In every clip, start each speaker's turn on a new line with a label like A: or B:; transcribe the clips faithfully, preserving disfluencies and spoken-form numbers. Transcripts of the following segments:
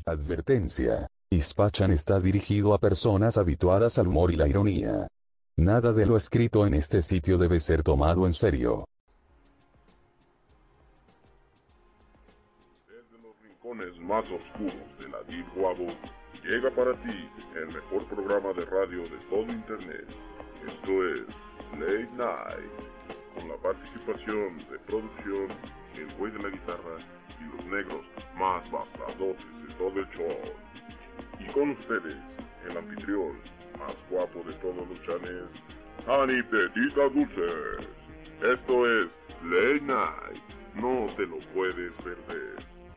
A: Advertencia. Ispachan está dirigido a personas habituadas al humor y la ironía. Nada de lo escrito en este sitio debe ser tomado en serio.
B: Desde los rincones más oscuros de la Deep Web, llega para ti el mejor programa de radio de todo Internet. Esto es Late Night, con la participación de producción, el güey de la guitarra y los negros más basadotes de todo el show. Y con ustedes, el anfitrión más guapo de todos los chanes, Ani Petita Dulces. Esto es Late Night, no te lo puedes perder.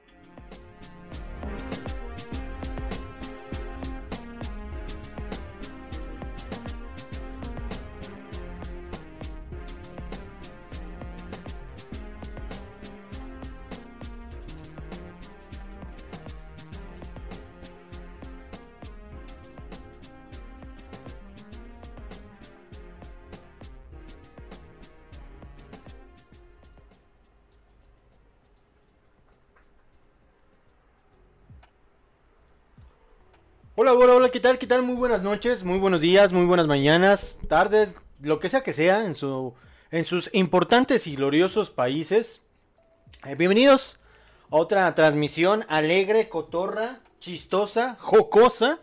C: Hola, hola, hola, ¿qué tal? ¿Qué tal? Muy buenas noches, muy buenos días, muy buenas mañanas, tardes, lo que sea que sea en su en sus importantes y gloriosos países. Eh, bienvenidos a otra transmisión alegre, cotorra, chistosa, jocosa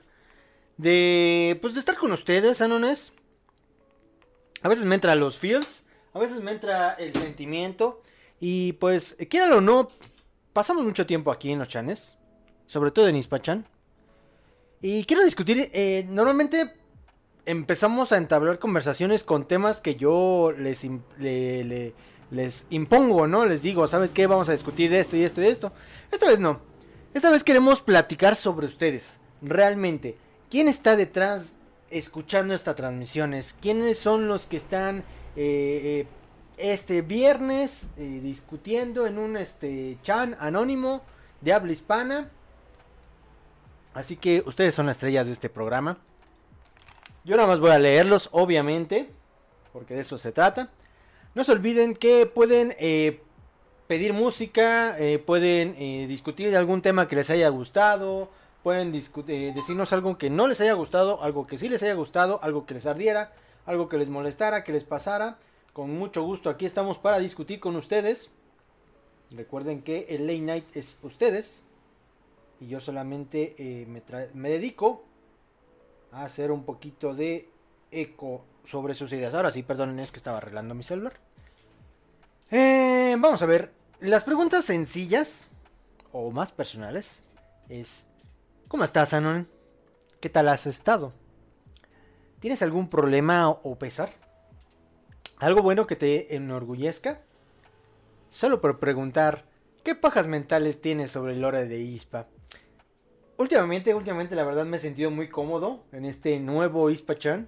C: de pues de estar con ustedes, Anones. A veces me entra los feels, a veces me entra el sentimiento y pues quieran o no, pasamos mucho tiempo aquí en los chanes, sobre todo en Ispachan. Y quiero discutir, eh, normalmente empezamos a entablar conversaciones con temas que yo les, le, le, les impongo, ¿no? Les digo, ¿sabes qué? Vamos a discutir de esto y esto y esto. Esta vez no. Esta vez queremos platicar sobre ustedes. Realmente, ¿quién está detrás escuchando estas transmisiones? ¿Quiénes son los que están eh, eh, este viernes eh, discutiendo en un este chan anónimo de habla hispana? Así que ustedes son las estrellas de este programa. Yo nada más voy a leerlos, obviamente, porque de eso se trata. No se olviden que pueden eh, pedir música, eh, pueden eh, discutir de algún tema que les haya gustado, pueden eh, decirnos algo que no les haya gustado, algo que sí les haya gustado, algo que les ardiera, algo que les molestara, que les pasara. Con mucho gusto aquí estamos para discutir con ustedes. Recuerden que el Late Night es ustedes. Y yo solamente eh, me, me dedico a hacer un poquito de eco sobre sus ideas. Ahora sí, perdonen, es que estaba arreglando mi celular. Eh, vamos a ver. Las preguntas sencillas o más personales es: ¿cómo estás, Anon? ¿Qué tal has estado? ¿Tienes algún problema o pesar? ¿Algo bueno que te enorgullezca? Solo por preguntar, ¿qué pajas mentales tienes sobre el lore de Ispa? Últimamente, últimamente la verdad me he sentido muy cómodo en este nuevo Ispachan.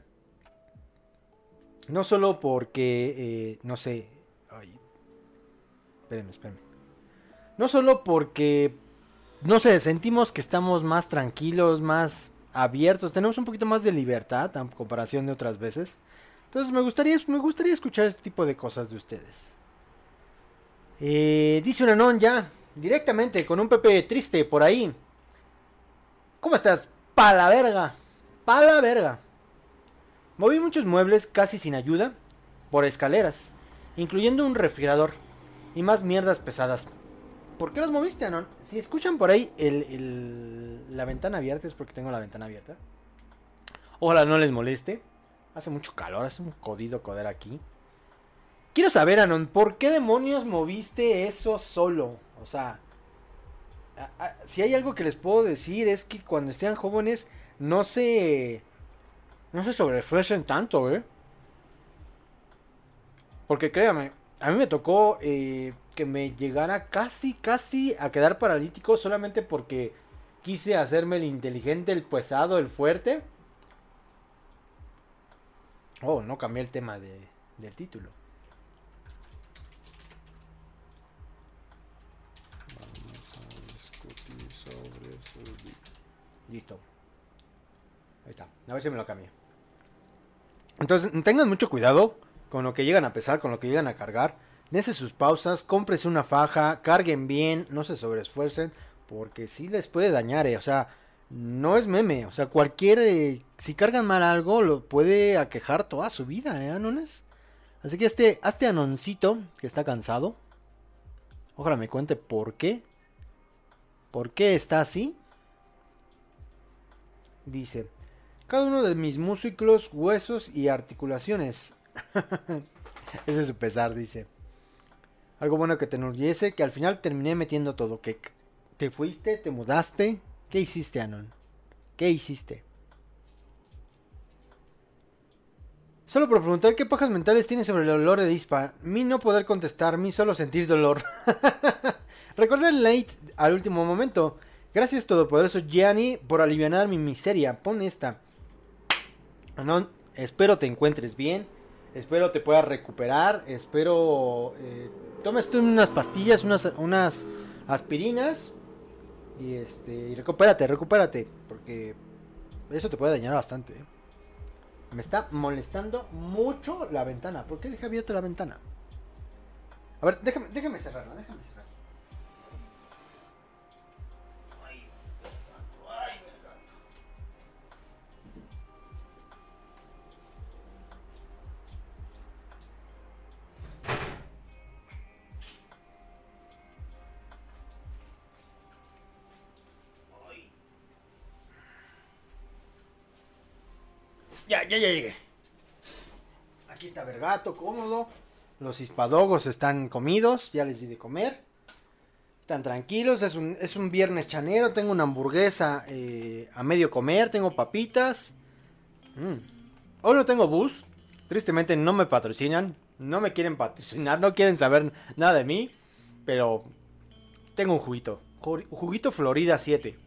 C: No solo porque, eh, no sé... Ay, espérenme, espérenme. No solo porque, no sé, sentimos que estamos más tranquilos, más abiertos. Tenemos un poquito más de libertad en comparación de otras veces. Entonces me gustaría, me gustaría escuchar este tipo de cosas de ustedes. Eh, dice un Anon ya, directamente, con un Pepe triste por ahí. ¿Cómo estás? Pa' la verga. Pa' la verga. Moví muchos muebles casi sin ayuda por escaleras, incluyendo un refrigerador y más mierdas pesadas. ¿Por qué los moviste, Anon? Si escuchan por ahí el, el, la ventana abierta es porque tengo la ventana abierta. Ojalá no les moleste. Hace mucho calor, hace un jodido coder aquí. Quiero saber, Anon, ¿por qué demonios moviste eso solo? O sea... A, a, si hay algo que les puedo decir es que cuando estén jóvenes no se no se sobreesfuercen tanto, ¿eh? Porque créanme, a mí me tocó eh, que me llegara casi, casi a quedar paralítico solamente porque quise hacerme el inteligente, el pesado, el fuerte. Oh, no cambié el tema de, del título. Sobre su... Listo. Ahí está. A ver si me lo cambia. Entonces, tengan mucho cuidado con lo que llegan a pesar, con lo que llegan a cargar. Dense sus pausas, cómprense una faja, carguen bien, no se sobreesfuercen. Porque sí les puede dañar, eh. O sea, no es meme. O sea, cualquier... eh, si cargan mal algo, lo puede aquejar toda su vida, ¿eh, Anones? Así que este, este Anoncito, que está cansado, ojalá me cuente por qué. ¿Por qué está así? Dice, cada uno de mis músculos, huesos y articulaciones. Ese es su pesar, dice. Algo bueno que te enorgullece, que al final terminé metiendo todo. Que te fuiste, te mudaste. ¿Qué hiciste, Anon? ¿Qué hiciste? Solo por preguntar qué pajas mentales tienes sobre el olor de Ispa. Mi no poder contestar, mi solo sentir dolor. Recordé el late al último momento. Gracias todopoderoso Gianni por aliviar mi miseria. Pon esta. Anon, espero te encuentres bien. Espero te puedas recuperar. Espero eh, tomes tú unas pastillas, unas, unas aspirinas. Y este, y recupérate, recupérate. Porque eso te puede dañar bastante. ¿eh? Me está molestando mucho la ventana. ¿Por qué deja abierta la ventana? A ver, déjame, déjame cerrarla, déjame cerrarla. Ay, ay, me gato. Ay. Ya, ya, ya llegué. Aquí está Vergato, cómodo. Los hispadogos están comidos, ya les di de comer. Están tranquilos, es un, es un viernes chanero. Tengo una hamburguesa eh, a medio comer, tengo papitas. Mm. Hoy no tengo bus. Tristemente no me patrocinan. No me quieren patrocinar, no quieren saber nada de mí. Pero tengo un juguito. Juguito Florida siete.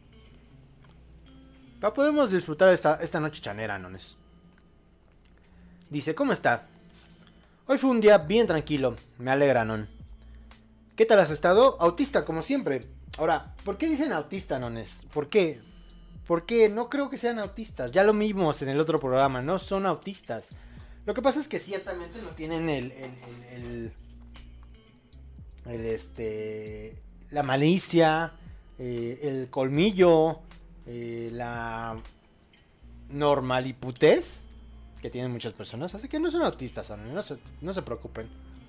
C: Podemos disfrutar esta, esta noche chanera, nones. Dice, ¿cómo está? Hoy fue un día bien tranquilo. Me alegra, non. ¿Qué tal has estado? Autista, como siempre. Ahora, ¿por qué dicen autista, nones? ¿Por qué? ¿Por qué? No creo que sean autistas. Ya lo vimos en el otro programa. No son autistas. Lo que pasa es que ciertamente no tienen el... El, el, el, el este... La malicia. Eh, el colmillo. Eh, la... normaliputez que tienen muchas personas, así que no son autistas, no se, no se preocupen.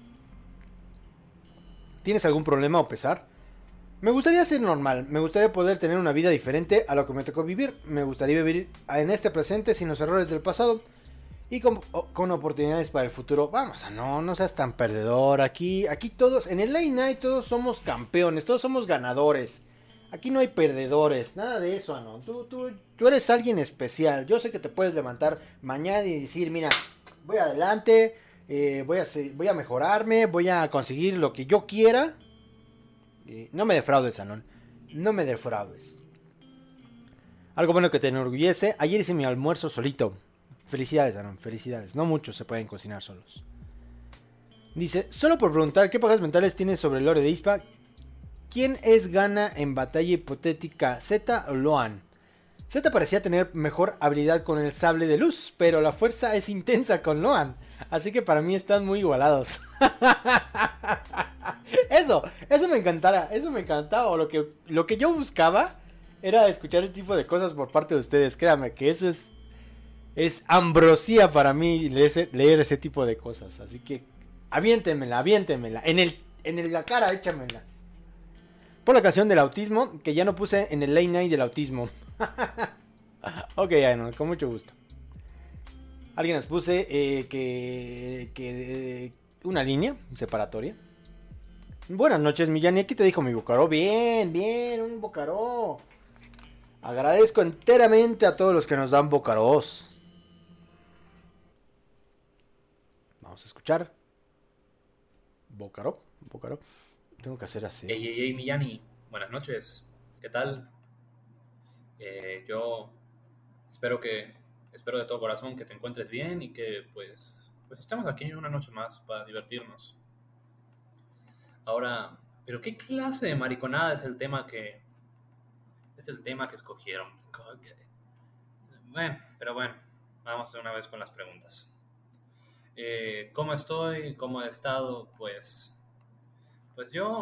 C: ¿Tienes algún problema o pesar? Me gustaría ser normal, me gustaría poder tener una vida diferente a lo que me tocó vivir, me gustaría vivir en este presente sin los errores del pasado y con, con oportunidades para el futuro. Vamos, no, no seas tan perdedor, aquí, aquí todos, en el Late Night todos somos campeones, todos somos ganadores. Aquí no hay perdedores, nada de eso, ¿no? Tú, tú, tú eres alguien especial. Yo sé que te puedes levantar mañana y decir, mira, voy adelante, eh, voy, a, voy a mejorarme, voy a conseguir lo que yo quiera. Eh, no me defraudes, Anon. No me defraudes. Algo bueno que te enorgullece. Ayer hice mi almuerzo solito. Felicidades, Anon, felicidades. No muchos se pueden cocinar solos. Dice, solo por preguntar, ¿qué pagas mentales tienes sobre el lore de Ispa? ¿Quién es gana en batalla hipotética, Z o Loan? Z parecía tener mejor habilidad con el sable de luz, pero la fuerza es intensa con Loan. Así que para mí están muy igualados. Eso, eso me encantara, eso me encantaba. O lo que, lo que yo buscaba era escuchar este tipo de cosas por parte de ustedes. Créanme que eso es, es ambrosía para mí leer, leer ese tipo de cosas. Así que aviéntemela, aviéntemela. En, el, en la cara, échamelas. Por la ocasión del autismo, que ya no puse en el late night del autismo. Ok, no, con mucho gusto. Alguien les puse eh, que, que eh, una línea separatoria. Buenas noches, Millani. Aquí te dijo mi Bocaró. Bien, bien, un Bocaró. Agradezco enteramente a todos los que nos dan Bocarós. Vamos a escuchar. Bocaró, Bocaró. Tengo que hacer así.
D: Hey, hey, hey, Millani. Buenas noches. ¿Qué tal? Eh, yo espero que, espero de todo corazón que te encuentres bien y que pues, pues estemos aquí una noche más para divertirnos. Ahora, ¿pero qué clase de mariconada es el tema que, es el tema que escogieron? Bueno, pero bueno, vamos de una vez con las preguntas. Eh, ¿Cómo estoy? ¿Cómo he estado? Pues, pues yo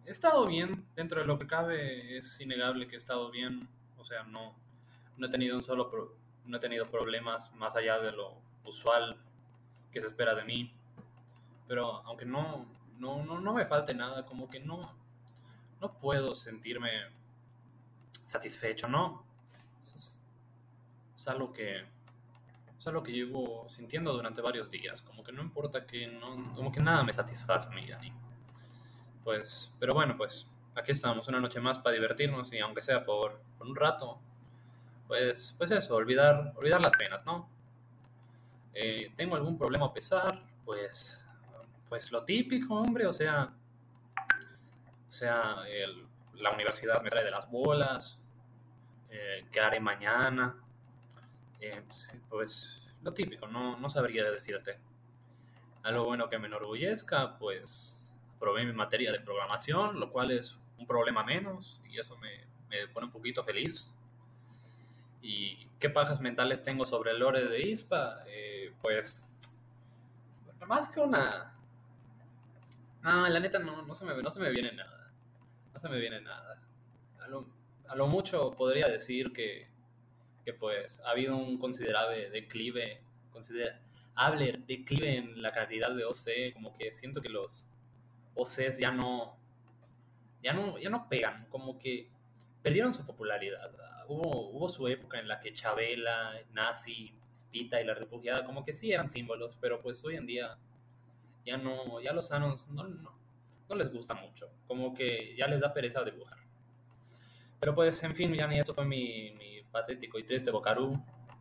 D: he estado bien, dentro de lo que cabe es innegable que he estado bien, o sea, no, no he tenido un solo pro- no he tenido problemas más allá de lo usual que se espera de mí, pero aunque no, no, no, no me falte nada, como que no, no puedo sentirme satisfecho, ¿no? Es, es algo que, es algo que llevo sintiendo durante varios días, como que no importa que no, como que nada me satisface a mí, Yanni. Pues, pero bueno, pues aquí estamos, una noche más para divertirnos y aunque sea por, por un rato, pues, pues eso, olvidar, olvidar las penas, ¿no? Eh, ¿tengo algún problema a pesar? Pues, pues lo típico, hombre, o sea, o sea, el- la universidad me trae de las bolas, eh, ¿qué haré mañana? Eh, pues, pues, lo típico, no, no sabría decirte. Algo bueno que me enorgullezca, pues aprobé mi materia de programación, lo cual es un problema menos y eso me, me pone un poquito feliz. ¿Y qué pajas mentales tengo sobre el lore de ISPA? Eh, pues, más que una... No, la neta no, no se me, no se me viene nada. No se me viene nada. A lo, a lo mucho podría decir que, que pues ha habido un considerable declive, considerable declive en la cantidad de O C, como que siento que los O Cs ya no, ya no, ya no pegan, como que perdieron su popularidad. Hubo, hubo su época en la que Chabela, Nazi, Spita y la refugiada como que sí eran símbolos, pero pues hoy en día ya no, ya los sanos no, no, no les gusta mucho, como que ya les da pereza dibujar. Pero pues, en fin, Yanni, esto fue mi, mi patético y triste Bocarú,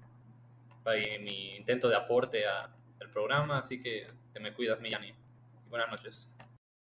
D: mi intento de aporte a, al programa, así que te me cuidas, mi Yanni. Y buenas noches.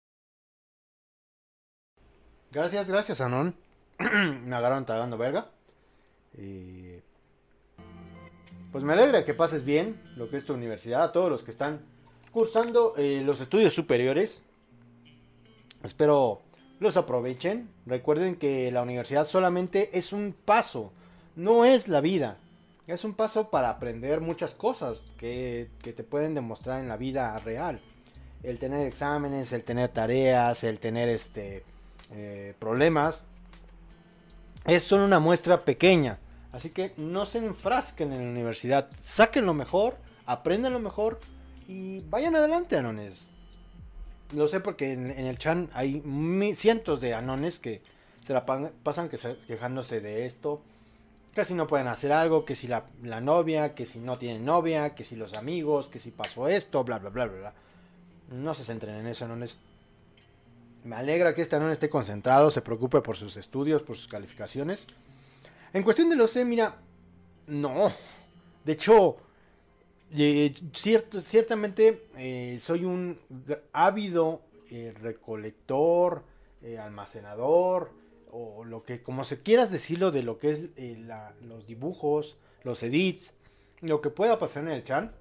C: Gracias, gracias, Anon. Me agarraron tragando verga. Y pues me alegra que pases bien lo que es tu universidad. A todos los que están cursando eh, los estudios superiores, espero los aprovechen. Recuerden que la universidad solamente es un paso, no es la vida. Es un paso para aprender muchas cosas que, que te pueden demostrar en la vida real. El tener exámenes, el tener tareas, el tener este eh, problemas, es solo una muestra pequeña. Así que no se enfrasquen en la universidad, saquen lo mejor, aprendan lo mejor y vayan adelante, anones. Lo sé porque en, en el chan hay mi, cientos de anones que se la pa pasan que se, quejándose de esto, que si no pueden hacer algo, que si la, la novia, que si no tienen novia, que si los amigos, que si pasó esto, bla bla bla bla bla. No se centren en eso, anones. Me alegra que este anon esté concentrado, se preocupe por sus estudios, por sus calificaciones. En cuestión de los C, mira, no. De hecho, eh, cierto, ciertamente eh, soy un ávido eh, recolector, eh, almacenador, o lo que, como se quieras decirlo, de lo que es eh, la, los dibujos, los edits, lo que pueda pasar en el chan.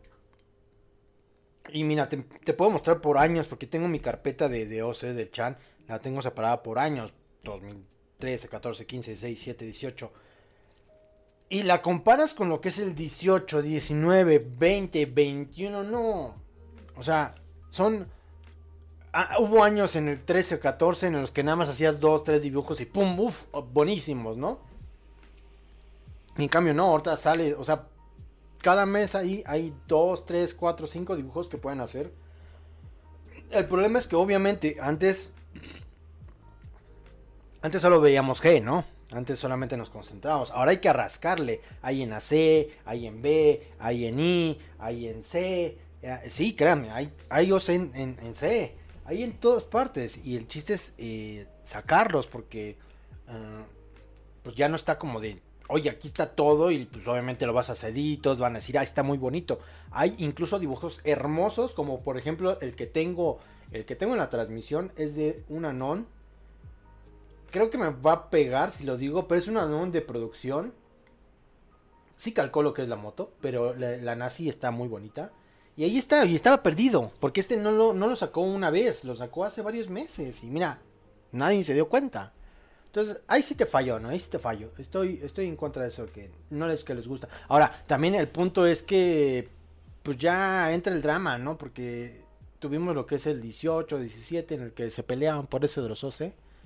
C: Y mira, te, te puedo mostrar por años, porque tengo mi carpeta de, de O C del chan, la tengo separada por años, dos mil trece, catorce, quince, dieciséis, diecisiete, dieciocho. Y la comparas con lo que es el dieciocho, diecinueve, veinte, veintiuno, no. O sea, son... Ah, hubo años en el trece o catorce en los que nada más hacías dos, tres dibujos y pum, uff, buenísimos, ¿no? Y en cambio no, ahorita sale, o sea, cada mes ahí hay dos, tres, cuatro, cinco dibujos que pueden hacer. El problema es que obviamente antes... Antes solo veíamos G, ¿no? Antes solamente nos concentrábamos. Ahora hay que rascarle. Hay en A C, hay en B, hay en I, hay en C. Sí, créanme, hay, hay O C en, en, en C. Hay en todas partes. Y el chiste es eh, sacarlos porque uh, pues ya no está como de, oye, aquí está todo y pues obviamente lo vas a hacer y todos van a decir, ah, está muy bonito. Hay incluso dibujos hermosos, como por ejemplo el que tengo, el que tengo en la transmisión es de un Anon. Creo que me va a pegar si lo digo, pero es un Anon de producción. Sí calculo que es la moto, pero la, la Nazi está muy bonita. Y ahí está, y estaba perdido, porque este no lo, no lo sacó una vez, lo sacó hace varios meses. Y mira, nadie se dio cuenta. Entonces, ahí sí te falló, ¿no? Ahí sí te fallo. Estoy, estoy en contra de eso, que no es que les gusta. Ahora, también el punto es que, pues ya entra el drama, ¿no? Porque tuvimos lo que es el dieciocho, diecisiete, en el que se peleaban por eso de los O C.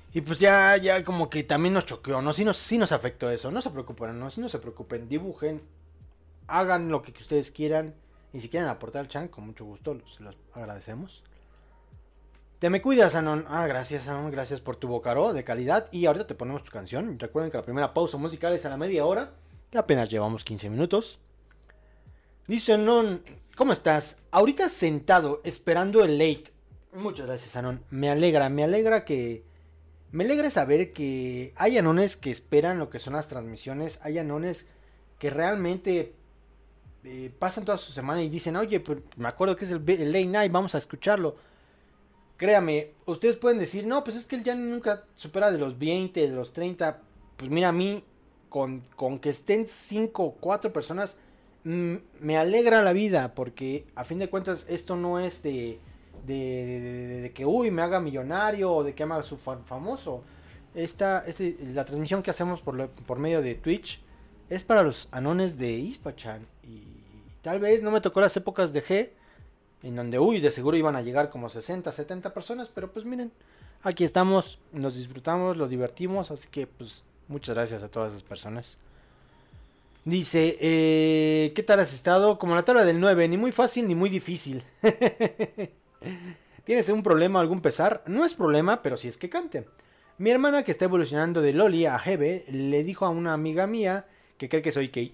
C: Y pues ya, ya como que también nos choqueó, ¿no? Sí nos, sí nos afectó eso. No se preocupen, no, sí no se preocupen. Dibujen, hagan lo que ustedes quieran. Y si quieren aportar al chat, con mucho gusto, los, los agradecemos. Te me cuidas, Anon. Ah, gracias, Anon. Gracias por tu vocaro de calidad. Y ahorita te ponemos tu canción. Recuerden que la primera pausa musical es a la media hora. Y apenas llevamos quince minutos. Dice Anon, ¿cómo estás? Ahorita sentado, esperando el late. Muchas gracias, Anon. Me alegra, me alegra que... Me alegra saber que hay anones que esperan lo que son las transmisiones. Hay anones que realmente eh, pasan toda su semana y dicen, oye, pues me acuerdo que es el, el late night, vamos a escucharlo. Créame, ustedes pueden decir, no, pues es que él ya nunca supera de los veinte, de los treinta. Pues mira, a mí, con, con que estén cinco o cuatro personas, mmm, me alegra la vida, porque a fin de cuentas esto no es de... De, de, de, de que uy me haga millonario o de que me haga su famoso. Esta, este, la transmisión que hacemos por, lo, por medio de Twitch es para los anones de Ispachan. Y tal vez no me tocó las épocas de G, en donde uy de seguro iban a llegar como sesenta, setenta personas. Pero pues miren, aquí estamos, nos disfrutamos, lo divertimos. Así que pues muchas gracias a todas esas personas. Dice, eh, ¿qué tal has estado? Como la tabla del nueve, ni muy fácil ni muy difícil. ¿Tienes un problema, algún pesar? No es problema, pero sí es que cante. Mi hermana, que está evolucionando de Loli a Hebe, le dijo a una amiga mía que cree que soy gay.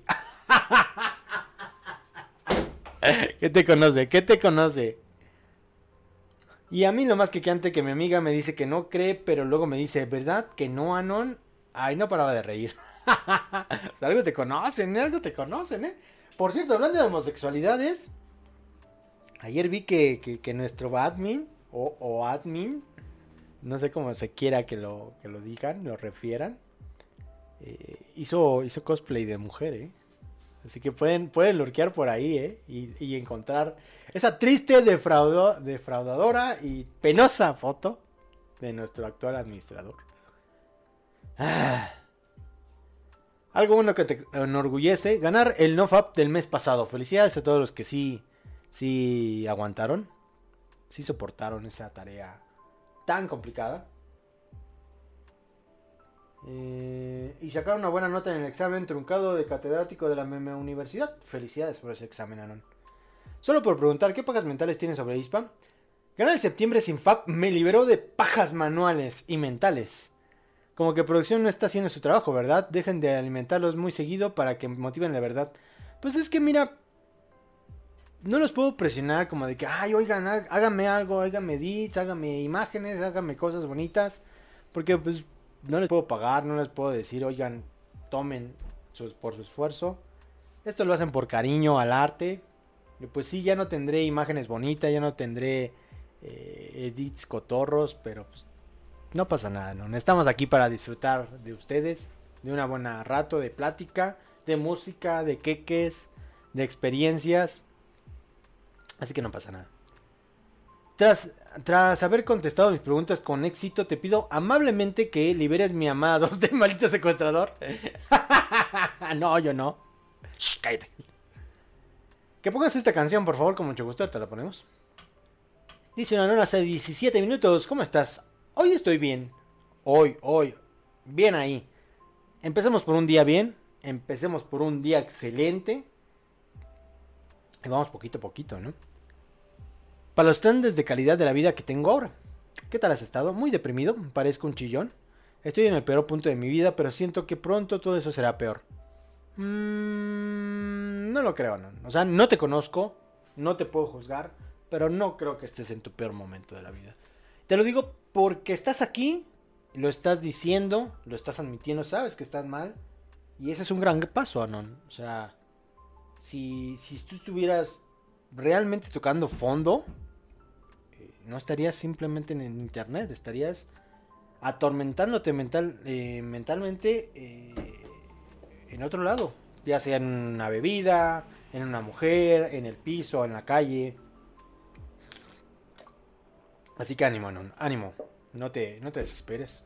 C: ¿Qué te conoce? ¿Qué te conoce? Y a mí lo más que cante que mi amiga me dice que no cree, pero luego me dice, ¿verdad que no, Anon? Ay, no paraba de reír. O sea, algo te conocen, ¿eh? Algo te conocen, ¿eh? Por cierto, hablando de homosexualidades... Ayer vi que, que, que nuestro admin o, o admin, no sé cómo se quiera que lo, que lo digan, lo refieran, eh, hizo, hizo cosplay de mujer, ¿eh? Así que pueden, pueden lurkear por ahí, ¿eh? Y, y encontrar esa triste, defraudo, defraudadora y penosa foto de nuestro actual administrador. Ah. Algo bueno que te enorgullece, ganar el NoFap del mes pasado. Felicidades a todos los que sí... Sí aguantaron, sí soportaron esa tarea tan complicada. Eh, y sacaron una buena nota en el examen truncado de catedrático de la M M Universidad. Felicidades por ese examen, Anon. Solo por preguntar, ¿qué pajas mentales tienes sobre I S P A? Ganar el septiembre sin F A P me liberó de pajas manuales y mentales. Como que producción no está haciendo su trabajo, ¿verdad? Dejen de alimentarlos muy seguido para que motiven la verdad. Pues es que mira... No los puedo presionar como de que, ay, oigan, háganme algo, háganme edits, háganme imágenes, háganme cosas bonitas. Porque pues no les puedo pagar, no les puedo decir, oigan, tomen su, por su esfuerzo. Esto lo hacen por cariño al arte. Y pues sí, ya no tendré imágenes bonitas, ya no tendré eh, edits cotorros, pero pues no pasa nada, ¿no? Estamos aquí para disfrutar de ustedes, de una buena rato de plática, de música, de queques, de experiencias. Así que no pasa nada. Tras, tras haber contestado mis preguntas con éxito, te pido amablemente que liberes mi amada dos de maldito secuestrador. No, yo no. Shh, cállate. Que pongas esta canción, por favor, con mucho gusto. Te la ponemos. Dice una nona hace diecisiete minutos. ¿Cómo estás? Hoy estoy bien. Hoy, hoy. Bien ahí. Empecemos por un día bien. Empecemos por un día excelente. Y vamos poquito a poquito, ¿no? Para los estándares de calidad de la vida que tengo ahora. ¿Qué tal has estado? Muy deprimido, parezco un chillón. Estoy en el peor punto de mi vida, pero siento que pronto todo eso será peor. Mm, no lo creo, ¿no? O sea, no te conozco, no te puedo juzgar, pero no creo que estés en tu peor momento de la vida. Te lo digo porque estás aquí, lo estás diciendo, lo estás admitiendo, sabes que estás mal. Y ese es un gran paso, Anon. O sea, si, si tú estuvieras realmente tocando fondo, eh, no estarías simplemente en el internet, estarías atormentándote mental, eh, mentalmente eh, en otro lado, ya sea en una bebida, en una mujer, en el piso, en la calle. Así que ánimo, Anon, ánimo, no te, no te desesperes.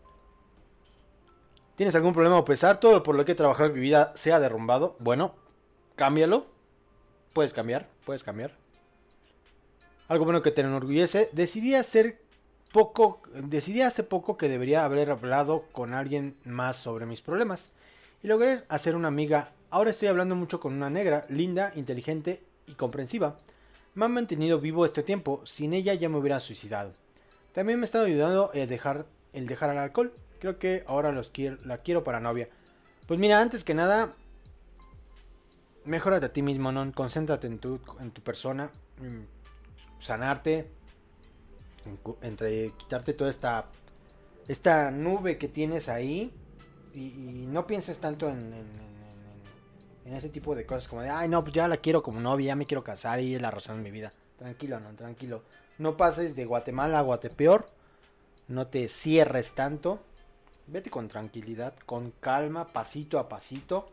C: ¿Tienes algún problema o pesar? Todo por lo que he trabajado en mi vida se ha derrumbado. Bueno, cámbialo. Puedes cambiar, puedes cambiar. Algo bueno que te enorgullece. Decidí hacer poco, decidí hace poco que debería haber hablado con alguien más sobre mis problemas. Y logré hacer una amiga. Ahora estoy hablando mucho con una negra, linda, inteligente y comprensiva. Me han mantenido vivo este tiempo. Sin ella ya me hubiera suicidado. También me ha estado ayudando el dejar, el dejar el alcohol. Creo que ahora los quiero, la quiero para novia. Pues mira, antes que nada, mejórate a ti mismo, ¿no? Concéntrate en tu, en tu persona. En sanarte. En, entre quitarte toda esta, esta nube que tienes ahí. Y, y no pienses tanto en, en, en, en ese tipo de cosas como de, ay, no, pues ya la quiero como novia, ya me quiero casar y es la razón de mi vida. Tranquilo, no, tranquilo. No pases de Guatemala a Guatepeor. No te cierres tanto. Vete con tranquilidad, con calma, pasito a pasito.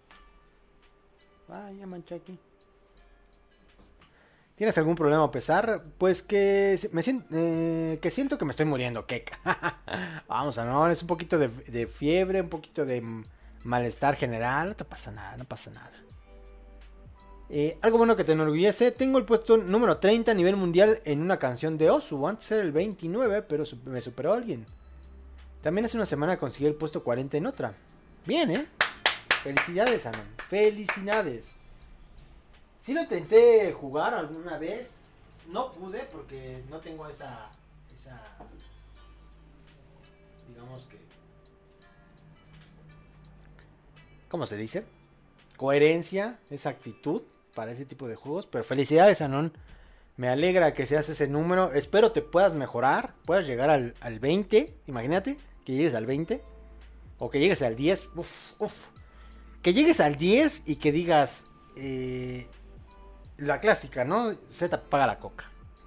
C: Ay, ya manché aquí. ¿Tienes algún problema a pesar? Pues que me siento, eh, que siento que me estoy muriendo, queca. Vamos a no, es un poquito de, de fiebre, un poquito de malestar general. No te pasa nada, no pasa nada. Eh, algo bueno que te enorgullece. Tengo el puesto número treinta a nivel mundial en una canción de Osu. Antes era el veintinueve, pero me superó alguien. También hace una semana conseguí el puesto cuarenta en otra. Bien, ¿eh? Felicidades, Anon. Felicidades. Sí lo intenté jugar alguna vez. No pude porque no tengo esa... esa digamos que... ¿Cómo se dice? Coherencia, esa actitud para ese tipo de juegos. Pero felicidades, Anon. Me alegra que seas ese número. Espero te puedas mejorar. Puedas llegar al, al veinte. Imagínate que llegues al veinte. O que llegues al diez. Uf, uf. Que llegues al diez y que digas... Eh, la clásica, ¿no? Z paga la coca.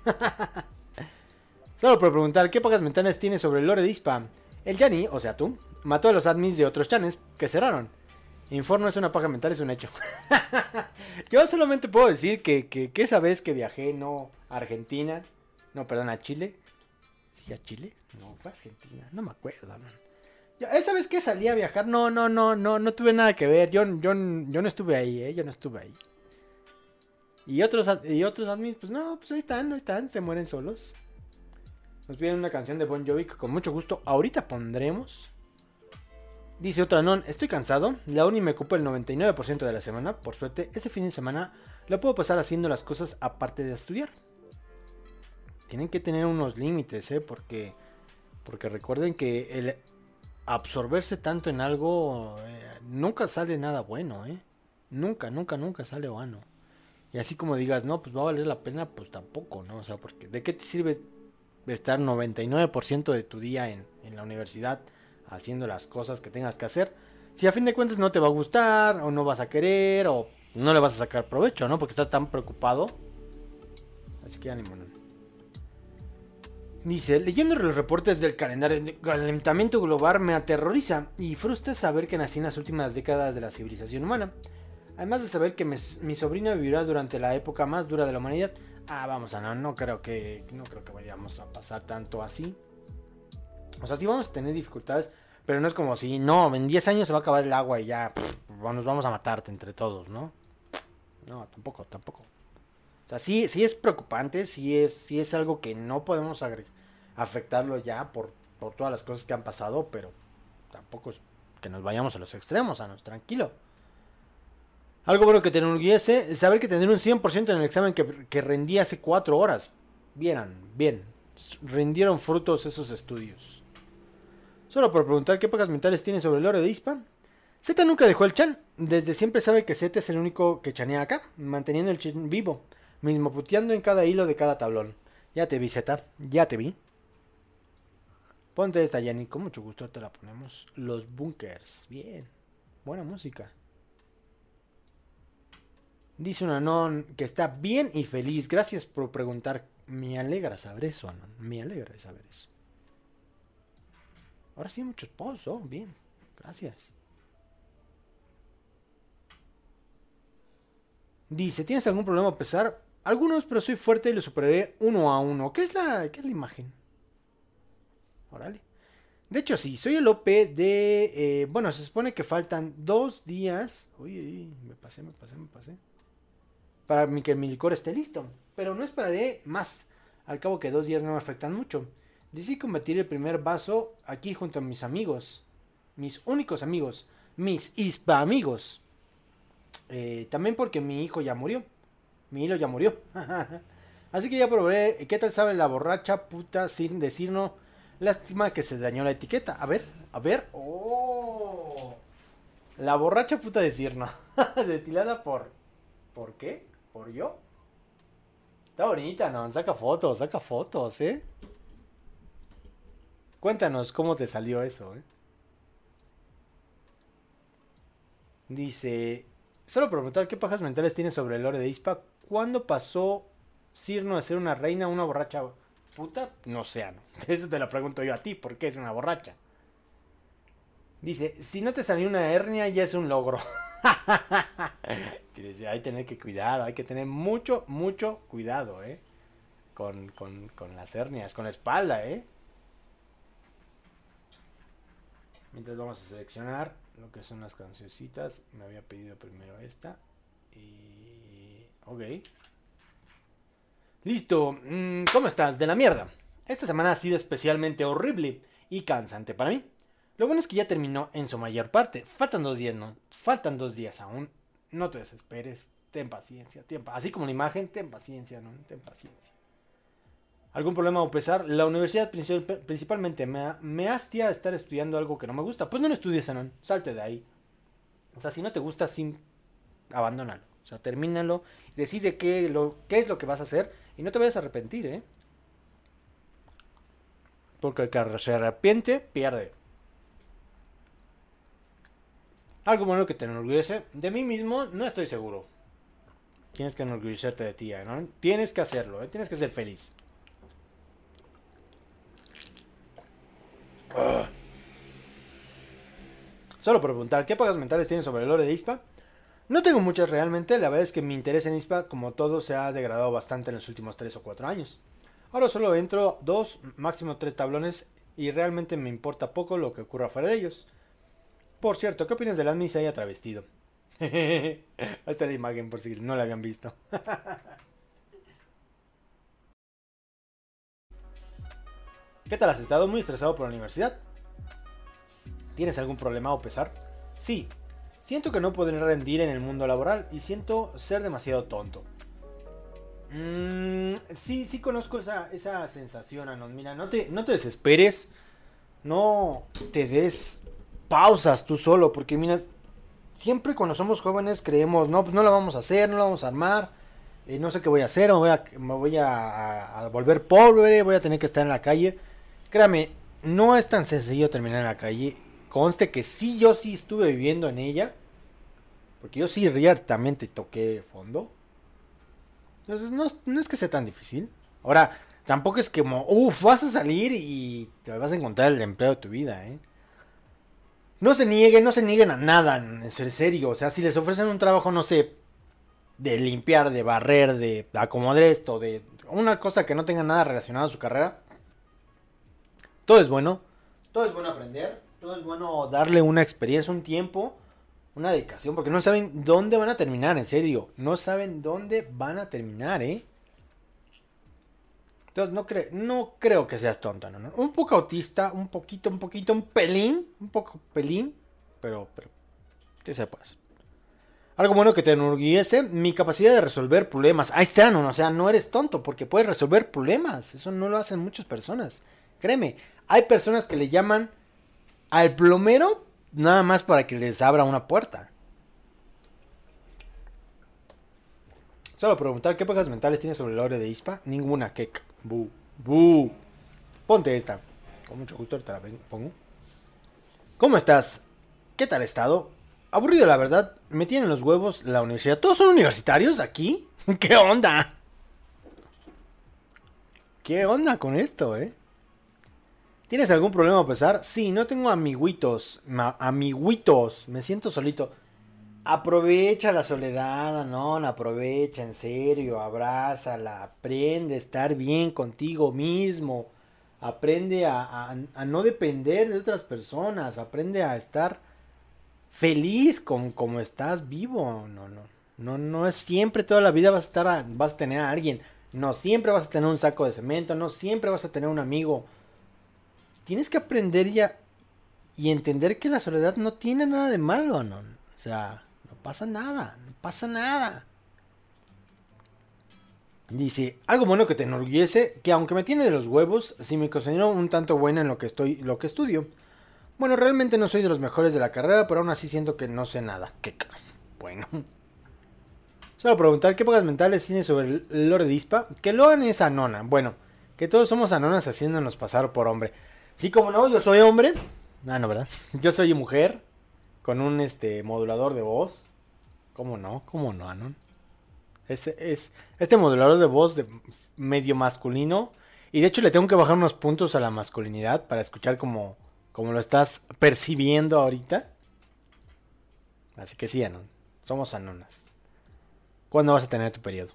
C: Solo por preguntar, ¿qué pagas mentales tienes sobre el lore de Ispa? El Yanni, o sea tú, mató a los admins de otros chanes que cerraron. Informo es una paga mental, es un hecho. Yo solamente puedo decir que, que, que esa vez que viajé, no a Argentina, no, perdón, a Chile. ¿Sí, a Chile? No, fue a Argentina, no me acuerdo, man. Yo, esa vez que salí a viajar, no, no, no, no, no tuve nada que ver. Yo, yo, yo no estuve ahí, ¿eh? Yo no estuve ahí. Y otros, y otros admins, pues no, pues ahí están, ahí están, se mueren solos. Nos piden una canción de Bon Jovi que con mucho gusto ahorita pondremos. Dice otra non, estoy cansado, la uni me ocupa el noventa y nueve por ciento de la semana. Por suerte, este fin de semana lo puedo pasar haciendo las cosas aparte de estudiar. Tienen que tener unos límites, ¿eh? Porque, porque recuerden que el absorberse tanto en algo eh, nunca sale nada bueno, ¿eh? Nunca, nunca, nunca sale bueno. Y así como digas, no, pues va a valer la pena, pues tampoco, ¿no? O sea, porque ¿de qué te sirve estar noventa y nueve por ciento de tu día en, en la universidad haciendo las cosas que tengas que hacer? Si a fin de cuentas no te va a gustar, o no vas a querer, o no le vas a sacar provecho, ¿no? Porque estás tan preocupado. Así que ánimo, ¿no? Dice, leyendo los reportes del calendario, el calentamiento global me aterroriza y frustra saber que nací en las últimas décadas de la civilización humana. Además de saber que me, mi sobrina vivirá durante la época más dura de la humanidad. Ah, vamos a no, no creo que no creo que vayamos a pasar tanto así. O sea, sí vamos a tener dificultades, pero no es como si, no, en diez años se va a acabar el agua y ya pff, nos vamos a matarte entre todos, ¿no? No, tampoco, tampoco. O sea, sí, sí es preocupante, sí es, sí es algo que no podemos afectarlo ya por, por todas las cosas que han pasado, pero tampoco es que nos vayamos a los extremos, a nos tranquilo. Algo bueno que te enorgullece es saber que tener un cien por ciento en el examen que, que rendí hace cuatro horas. Bien, bien. Rindieron frutos esos estudios. Solo por preguntar qué pocas mentales tiene sobre el lore de Ispa. Z nunca dejó el chan. Desde siempre sabe que Z es el único que chanea acá, manteniendo el chan vivo. Mismo puteando en cada hilo de cada tablón. Ya te vi, Z. Ya te vi. Ponte esta, Yanni. Con mucho gusto te la ponemos. Los bunkers. Bien. Buena música. Dice una non que está bien y feliz. Gracias por preguntar. Me alegra saber eso, Anon. Me alegra saber eso. Ahora sí hay muchos posts, oh, bien. Gracias. Dice, ¿tienes algún problema a pesar? Algunos, pero soy fuerte y lo superaré uno a uno. ¿Qué es la, qué es la imagen? Órale. De hecho, sí, soy el O P de... Eh, bueno, se supone que faltan dos días. Uy, uy, me pasé, me pasé, me pasé. Para que mi licor esté listo. Pero no esperaré más. Al cabo que dos días no me afectan mucho. Decidí convertir el primer vaso aquí junto a mis amigos. Mis únicos amigos. Mis ispa amigos. Eh, también porque mi hijo ya murió. Mi hilo ya murió. Así que ya probé. ¿Qué tal sabe la borracha puta sin decirnos? Lástima que se dañó la etiqueta. A ver, a ver. ¡Oh! La borracha puta de Cirno. Destilada por... ¿Por qué? ¿Por yo? Está bonita, ¿no? Saca fotos, saca fotos, ¿eh? Cuéntanos cómo te salió eso, ¿eh? Dice... Solo preguntar qué pajas mentales tienes sobre el lore de Ispa. ¿Cuándo pasó Cirno de ser una reina a una borracha puta? No sé, no. Eso te lo pregunto yo a ti. ¿Por qué es una borracha? Dice, si no te salió una hernia ya es un logro. Dice, hay que tener que cuidar, hay que tener mucho, mucho cuidado, ¿eh? Con, con, con las hernias, con la espalda, ¿eh? Mientras vamos a seleccionar lo que son las cancioncitas. Me había pedido primero esta. Y... ok. Listo. ¿Cómo estás? De la mierda. Esta semana ha sido especialmente horrible y cansante para mí. Lo bueno es que ya terminó en su mayor parte. Faltan dos días, ¿no? Faltan dos días aún. No te desesperes. Ten paciencia. Ten pa- Así como la imagen, ten paciencia, ¿no? Ten paciencia. ¿Algún problema o pesar? La universidad princip- principalmente me, me hastia estar estudiando algo que no me gusta. Pues no lo estudies, Anon. Salte de ahí. O sea, si no te gusta, sin... abandónalo. O sea, termínalo. Decide qué, lo, qué es lo que vas a hacer. Y no te vayas a arrepentir, ¿eh? Porque el que se arrepiente, pierde. Algo bueno que te enorgullece. De mí mismo, no estoy seguro. Tienes que enorgullecerte de ti, ¿no? Tienes que hacerlo, ¿eh? Tienes que ser feliz. Uh. Solo por preguntar, ¿qué pagas mentales tienes sobre el lore de Ispa? No tengo muchas realmente. La verdad es que mi interés en Ispa, como todo, se ha degradado bastante en los últimos tres o cuatro años. Ahora solo entro dos, máximo tres tablones y realmente me importa poco lo que ocurra fuera de ellos. Por cierto, ¿qué opinas del Admin se haya travestido? Ahí está la imagen por si no la habían visto. ¿Qué tal has estado? Muy estresado por la universidad. ¿Tienes algún problema o pesar? Sí. Siento que no podré rendir en el mundo laboral y siento ser demasiado tonto. Mm, sí, sí conozco esa, esa sensación, Anon. Mira, no te, no te desesperes. No te des pausas tú solo, porque mira, siempre cuando somos jóvenes creemos, no, pues no lo vamos a hacer, no lo vamos a armar, eh, no sé qué voy a hacer, me voy, a, me voy a, a, a volver pobre, voy a tener que estar en la calle. Créame, no es tan sencillo terminar en la calle. Conste que sí, yo sí estuve viviendo en ella, porque yo sí realmente toqué fondo. Entonces no, no es que sea tan difícil. Ahora, tampoco es como, uff, vas a salir y te vas a encontrar el empleo de tu vida, ¿eh? No se nieguen, no se nieguen a nada, en serio. O sea, si les ofrecen un trabajo, no sé, de limpiar, de barrer, de acomodar esto, de una cosa que no tenga nada relacionado a su carrera, todo es bueno. Todo es bueno aprender. Todo es bueno darle una experiencia, un tiempo, una dedicación, porque no saben dónde van a terminar, en serio. No saben dónde van a terminar, ¿eh? Entonces no, cre no creo que seas tonto, ¿no? ¿no? Un poco autista, un poquito, un poquito, un pelín, un poco pelín, pero, pero, ¿qué se puede hacer? Algo bueno que te enorgullece, mi capacidad de resolver problemas. Ahí está, ¿no? O sea, no eres tonto porque puedes resolver problemas. Eso no lo hacen muchas personas. Créeme, hay personas que le llaman al plomero nada más para que les abra una puerta. Solo preguntar, ¿qué pajas mentales tienes sobre el lore de Ispa? Ninguna, kek. Bu, bu. Ponte esta. Con mucho gusto, ahorita la pongo. ¿Cómo estás? ¿Qué tal estado? Aburrido, la verdad. Me tienen los huevos la universidad. ¿Todos son universitarios aquí? ¿Qué onda? ¿Qué onda con esto, eh? ¿Tienes algún problema a pesar? Sí, no tengo amiguitos. Ma amiguitos. Me siento solito. Aprovecha la soledad, no, aprovecha, en serio, abrázala, aprende a estar bien contigo mismo, aprende a, a, a no depender de otras personas, aprende a estar feliz con como estás vivo, no, no, no, no es siempre toda la vida vas a estar, a, vas a tener a alguien, no siempre vas a tener un saco de cemento, no siempre vas a tener un amigo, tienes que aprender y, a, y entender que la soledad no tiene nada de malo, ¿no? O sea, no pasa nada, no pasa nada. Dice, algo bueno que te enorgullece, que aunque me tiene de los huevos, si me considero un tanto buena en lo que estoy, lo que estudio. Bueno, realmente no soy de los mejores de la carrera, pero aún así siento que no sé nada. Qué c... Bueno. Solo preguntar, ¿qué pocas mentales tienes sobre el lore de Ispa? Que Loan es anona. Bueno, que todos somos anonas haciéndonos pasar por hombre. Sí, como no, yo soy hombre. Ah, no, ¿verdad? Yo soy mujer, con un este modulador de voz. ¿Cómo no? ¿Cómo no, Anon? Es, es este modulador de voz de medio masculino. Y de hecho le tengo que bajar unos puntos a la masculinidad para escuchar como, como lo estás percibiendo ahorita. Así que sí, Anon. Somos anonas. ¿Cuándo vas a tener tu periodo?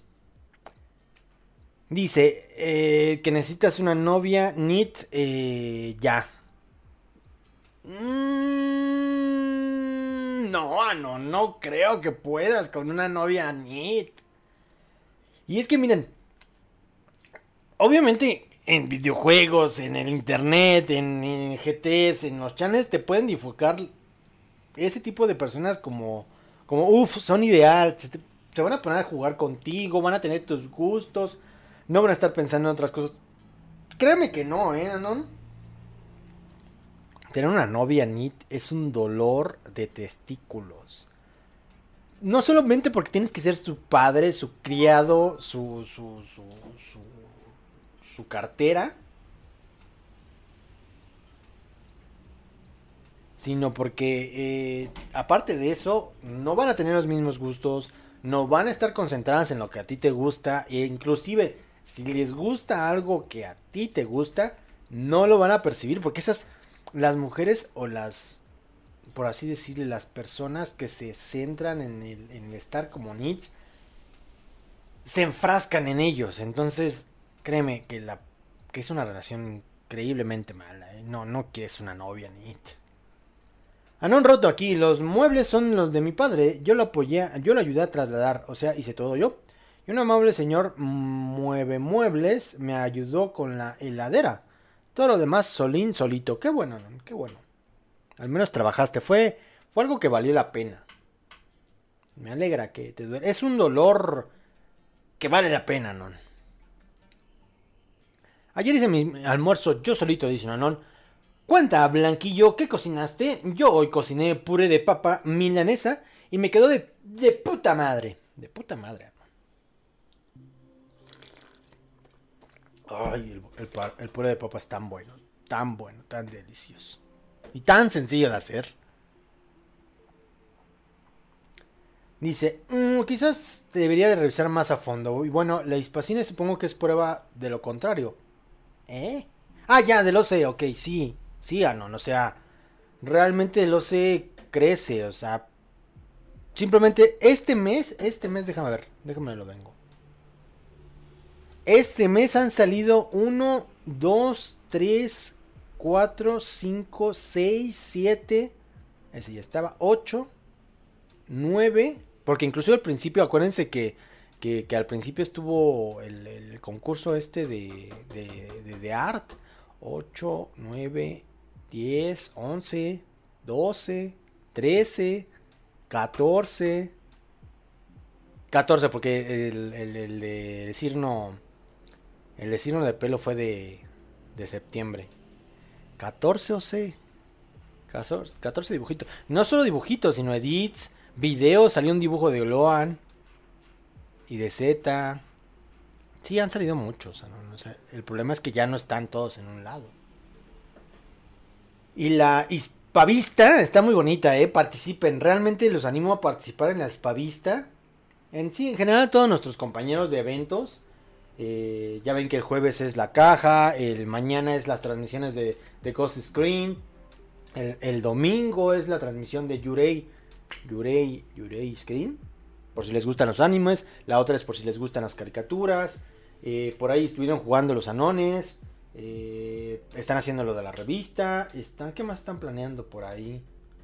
C: Dice eh, que necesitas una novia N I T eh, ya. Mm, no, Anon, no creo que puedas con una novia N I T. Y es que miren, obviamente en videojuegos, en el internet, en, en G Ts, en los channels te pueden difucar ese tipo de personas como, como uff, son ideal, se, te, se van a poner a jugar contigo, van a tener tus gustos, no van a estar pensando en otras cosas. Créeme que no, ¿eh, ¿no? Tener una novia N I T es un dolor de testículos. No solamente porque tienes que ser su padre, su criado, su, su, su, su, su cartera, sino porque eh, aparte de eso, no van a tener los mismos gustos, no van a estar concentradas en lo que a ti te gusta, e inclusive si les gusta algo que a ti te gusta, no lo van a percibir, porque esas, las mujeres o las... por así decirle, las personas que se centran en el, en el estar como N I Ts, se enfrascan en ellos. Entonces, créeme que, la, que es una relación increíblemente mala. ¿eh? No, no quieres una novia N I T. Anon roto aquí, los muebles son los de mi padre. Yo lo apoyé, yo lo ayudé a trasladar, o sea, hice todo yo. Y un amable señor mueve muebles me ayudó con la heladera. Todo lo demás solín solito. Qué bueno, Anon, qué bueno. Al menos trabajaste. Fue, fue algo que valió la pena. Me alegra que te duele. Es un dolor que vale la pena, ¿no? Ayer hice mi almuerzo yo solito, dice Anon. Cuenta, Blanquillo, ¿qué cocinaste? Yo hoy cociné puré de papa milanesa y me quedó de, de puta madre. De puta madre, Anon. Ay, el, el, el puré de papa es tan bueno. Tan bueno, tan delicioso. Y tan sencillo de hacer. Dice, mmm, quizás debería de revisar más a fondo. Y bueno, la hispacina supongo que es prueba de lo contrario. ¿Eh? Ah, ya, del O C, ok, sí. Sí, Anon, o sea, realmente el O C crece, o sea, simplemente este mes, este mes, déjame ver, déjame lo vengo. Este mes han salido uno, dos, tres, cuatro, cinco, seis, siete, ese ya estaba, ocho, nueve, porque incluso al principio, acuérdense que, que, que al principio estuvo el, el concurso este de, de, de, de art, ocho, nueve, diez, once, doce, trece, catorce, catorce, porque el, el, el de Cirno, el de Cirno de pelo fue de, de septiembre. catorce o C. catorce dibujitos. No solo dibujitos, sino edits, videos. Salió un dibujo de Loan y de Z. Sí, han salido muchos. ¿no? O sea, el problema es que ya no están todos en un lado. Y la Hispavista está muy bonita, ¿eh? Participen. Realmente los animo a participar en la Hispavista. En sí, en general, todos nuestros compañeros de eventos. Eh, ya ven que el jueves es la caja, el mañana es las transmisiones de, de Ghost Screen, el, el domingo es la transmisión de Yurei, Yurei, Yurei Screen, por si les gustan los animes, la otra es por si les gustan las caricaturas, eh, por ahí estuvieron jugando los anones, eh, están haciendo lo de la revista, están, ¿qué más están planeando por ahí?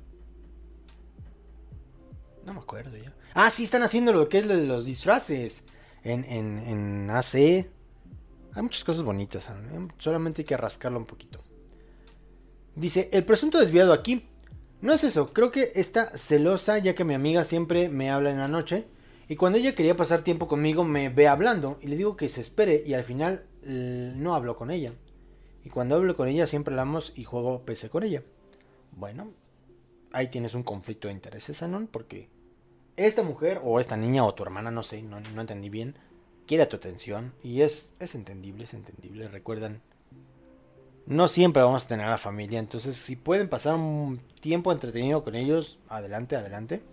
C: No me acuerdo ya. Ah, sí, están haciendo lo que es lo de los disfraces. En, en, en A C hay muchas cosas bonitas, ¿eh? Solamente hay que rascarlo un poquito. Dice, el presunto desviado aquí. No es eso, creo que está celosa ya que mi amiga siempre me habla en la noche. Y cuando ella quería pasar tiempo conmigo me ve hablando. Y le digo que se espere y al final eh, no hablo con ella. Y cuando hablo con ella siempre hablamos y juego P C con ella. Bueno, ahí tienes un conflicto de intereses, Anon, porque esta mujer o esta niña o tu hermana, no sé, no, no entendí bien, quiere tu atención y es, es entendible, es entendible. Recuerdan, no siempre vamos a tener a la familia, entonces si pueden pasar un tiempo entretenido con ellos, adelante, adelante.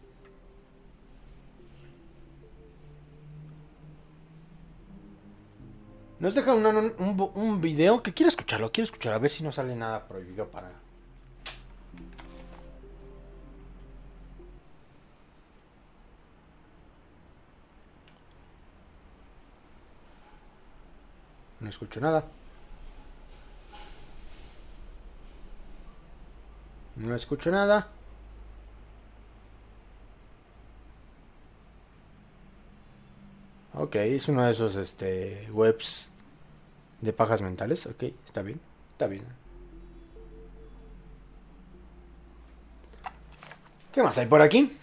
C: Nos deja un, un, un, un video que quiero escucharlo, quiero escucharlo, a ver si no sale nada prohibido para... No escucho nada. No escucho nada. Ok, es uno de esos este, webs de pajas mentales. Ok, está bien, está bien. ¿Qué más hay por aquí?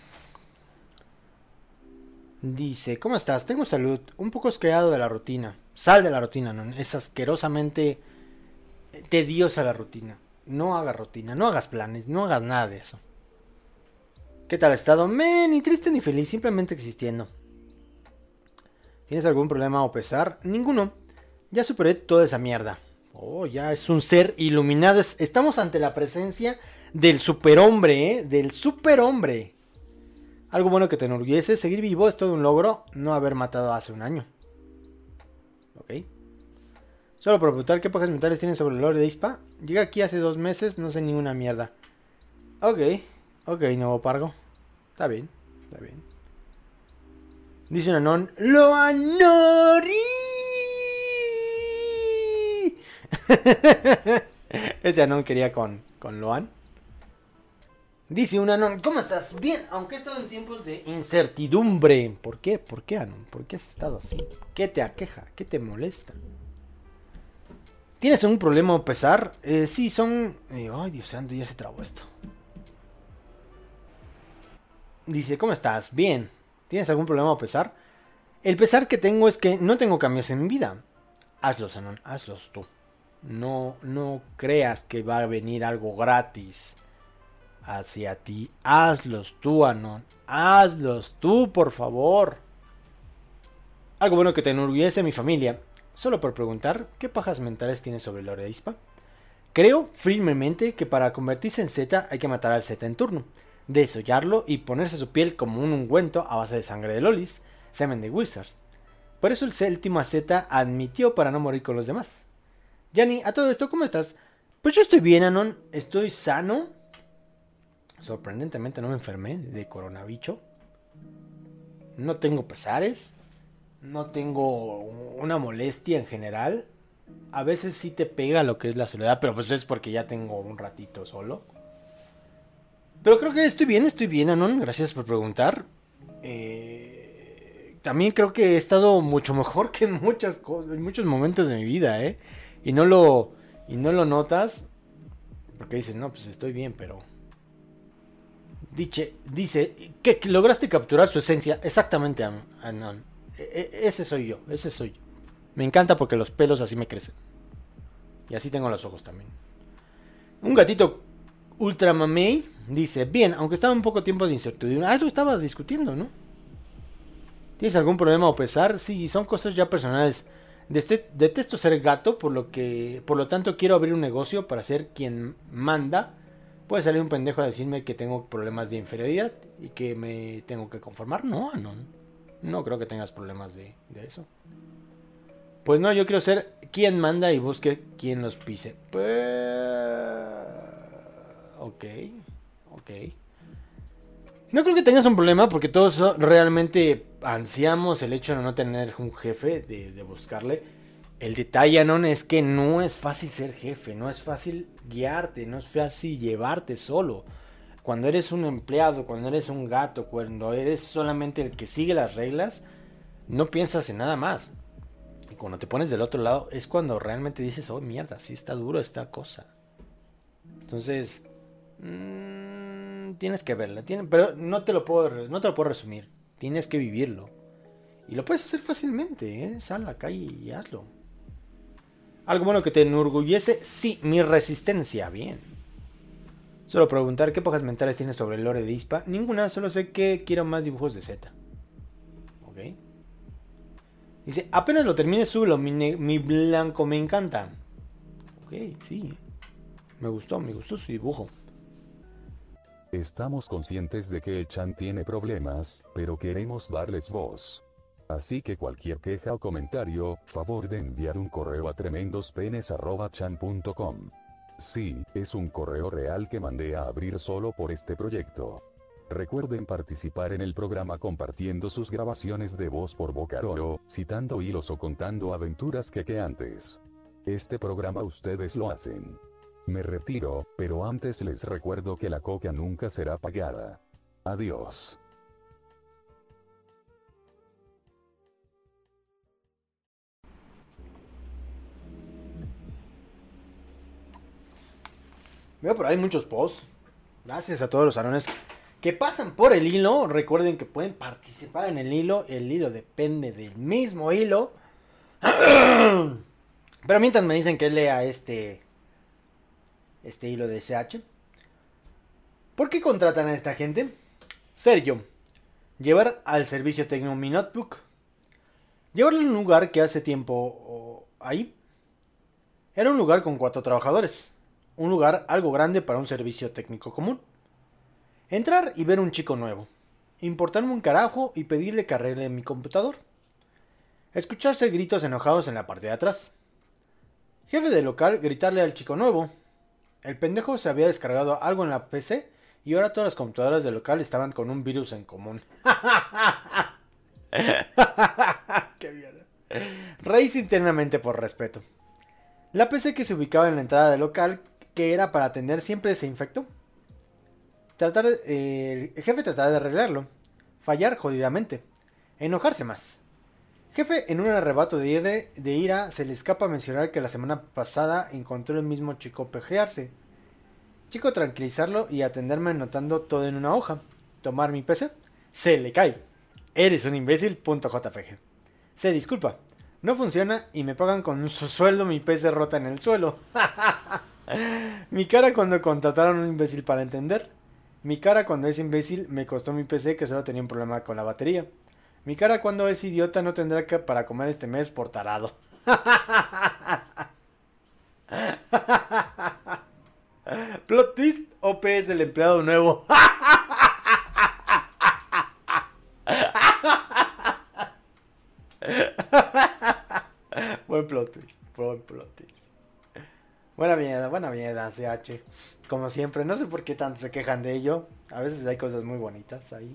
C: Dice, ¿cómo estás? Tengo salud, un poco asqueado de la rutina. Sal de la rutina, ¿no? Es asquerosamente tediosa la rutina. No hagas rutina, no hagas planes, no hagas nada de eso. ¿Qué tal has estado? Me, ni triste ni feliz, simplemente existiendo. ¿Tienes algún problema o pesar? Ninguno. Ya superé toda esa mierda. Oh, ya es un ser iluminado. Estamos ante la presencia del superhombre, ¿eh? Del superhombre. Algo bueno que te enorgullece. Seguir vivo es todo un logro. No haber matado hace un año. Ok. Solo por preguntar qué pajas mentales tienes sobre el lore de Ispa. Llegué aquí hace dos meses, no sé ninguna mierda. Ok. Ok, nuevo pargo. Está bien, está bien. Dice un anón. ¡Lo anorí! Este anón quería con, con Loan. Dice un anón. ¿Cómo estás? Bien, aunque he estado en tiempos de incertidumbre. ¿Por qué? ¿Por qué, anón? ¿Por qué has estado así? ¿Qué te aqueja? ¿Qué te molesta? ¿Tienes algún problema o pesar? Eh, sí, son... Eh, ay, Dios santo, ya se trabó esto. Dice, ¿cómo estás? Bien. ¿Tienes algún problema o pesar? El pesar que tengo es que no tengo cambios en mi vida. Hazlos, Anon, hazlos tú. No, no creas que va a venir algo gratis hacia ti. Hazlos tú, Anon. Hazlos tú, por favor. Algo bueno que te enorgullece mi familia. Solo por preguntar, ¿qué pajas mentales tienes sobre el lore de Ispa? Creo firmemente que para convertirse en Z hay que matar al Z en turno, desollarlo y ponerse su piel como un ungüento a base de sangre de lolis, semen de wizard. Por eso el séptimo Z admitió para no morir con los demás. Yanni, a todo esto, ¿cómo estás? Pues yo estoy bien, Anon, estoy sano. Sorprendentemente no me enfermé de coronavirus. No tengo pesares. No tengo una molestia en general. A veces sí te pega lo que es la soledad, pero pues es porque ya tengo un ratito solo. Pero creo que estoy bien, estoy bien, Anon. Gracias por preguntar. Eh, también creo que he estado mucho mejor que en muchas cosas, en muchos momentos de mi vida, ¿eh? Y no lo, y no lo notas porque dices, no, pues estoy bien, pero... Dice, dice que lograste capturar su esencia. Exactamente, Anon. E- ese soy yo, ese soy yo. Me encanta porque los pelos así me crecen. Y así tengo los ojos también. Un gatito ultra mamey dice, bien, aunque estaba un poco tiempo de incertidumbre. Ah, eso estaba discutiendo, ¿no? ¿Tienes algún problema o pesar? Sí, son cosas ya personales. Deste- detesto ser gato, por lo que, por lo tanto quiero abrir un negocio para ser quien manda. Puede salir un pendejo a decirme que tengo problemas de inferioridad y que me tengo que conformar. No, no, no creo que tengas problemas de, de eso. Pues no, yo quiero ser quien manda y busque quien los pise. Pues... Ok, ok. No creo que tengas un problema porque todos realmente ansiamos el hecho de no tener un jefe, de, de buscarle. El detalle, Anon, es que no es fácil ser jefe, no es fácil guiarte, no es fácil llevarte solo. Cuando eres un empleado, cuando eres un gato, cuando eres solamente el que sigue las reglas, no piensas en nada más. Y cuando te pones del otro lado es cuando realmente dices, oh mierda, sí está duro esta cosa. Entonces, mmm, tienes que verla. Tiene, pero no te lo puedo, no te lo puedo resumir. Tienes que vivirlo. Y lo puedes hacer fácilmente, ¿eh? Sal a la calle y hazlo. ¿Algo bueno que te enorgullece? Sí, mi resistencia. Bien. Solo preguntar qué pocas mentales tienes sobre el lore de Ispa. Ninguna, solo sé que quiero más dibujos de Z. Ok. Dice, apenas lo termine, súbelo. Mi, mi blanco me encanta. Ok, sí. Me gustó, me gustó su dibujo.
A: Estamos conscientes de que Chan tiene problemas, pero queremos darles voz. Así que cualquier queja o comentario, favor de enviar un correo a tremendospenes arroba chan punto com. Sí, es un correo real que mandé a abrir solo por este proyecto. Recuerden participar en el programa compartiendo sus grabaciones de voz por Bocaroro, citando hilos o contando aventuras que que antes. Este programa ustedes lo hacen. Me retiro, pero antes les recuerdo que la coca nunca será pagada. Adiós.
C: Veo por ahí muchos posts. Gracias a todos los arones que pasan por el hilo. Recuerden que pueden participar en el hilo. El hilo depende del mismo hilo. Pero mientras me dicen que lea este este hilo de S H. ¿Por qué contratan a esta gente? Sergio. Llevar al servicio técnico mi notebook. Llevarlo a un lugar que hace tiempo oh, ahí. Era un lugar con cuatro trabajadores. Un lugar algo grande para un servicio técnico común. Entrar y ver un chico nuevo. Importarme un carajo y pedirle que arregle mi computador. Escucharse gritos enojados en la parte de atrás. Jefe del local gritarle al chico nuevo. El pendejo se había descargado algo en la P C y ahora todas las computadoras del local estaban con un virus en común. ¡Qué mierda! Reír internamente por respeto. La P C que se ubicaba en la entrada del local, que era para atender, siempre se infectó. Tratar de, eh, el jefe tratar de arreglarlo. Fallar jodidamente. Enojarse más. Jefe, en un arrebato de, ire, de ira, se le escapa mencionar que la semana pasada encontró el mismo chico pejearse. Chico tranquilizarlo y atenderme anotando todo en una hoja. Tomar mi P C. Se le cae. Eres un imbécil. Punto .jpg. Se disculpa. No funciona y me pagan con su sueldo mi P C rota en el suelo. Mi cara cuando contrataron a un imbécil para entender. Mi cara cuando es imbécil me costó mi P C que solo tenía un problema con la batería. Mi cara cuando es idiota no tendrá que para comer este mes por tarado. Plot twist, O P es el empleado nuevo. Buen plot twist, buen plot twist. Buena mierda, buena mierda, C H. Como siempre, no sé por qué tanto se quejan de ello. A veces hay cosas muy bonitas ahí.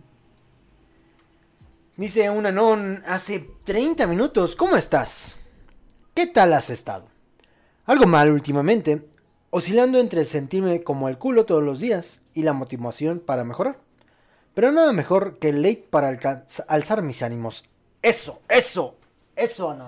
C: Dice una non hace treinta minutos. ¿Cómo estás? ¿Qué tal has estado? Algo mal últimamente. Oscilando entre sentirme como el culo todos los días y la motivación para mejorar. Pero nada mejor que el late para alcanz- alzar mis ánimos. Eso, eso, eso, Anon.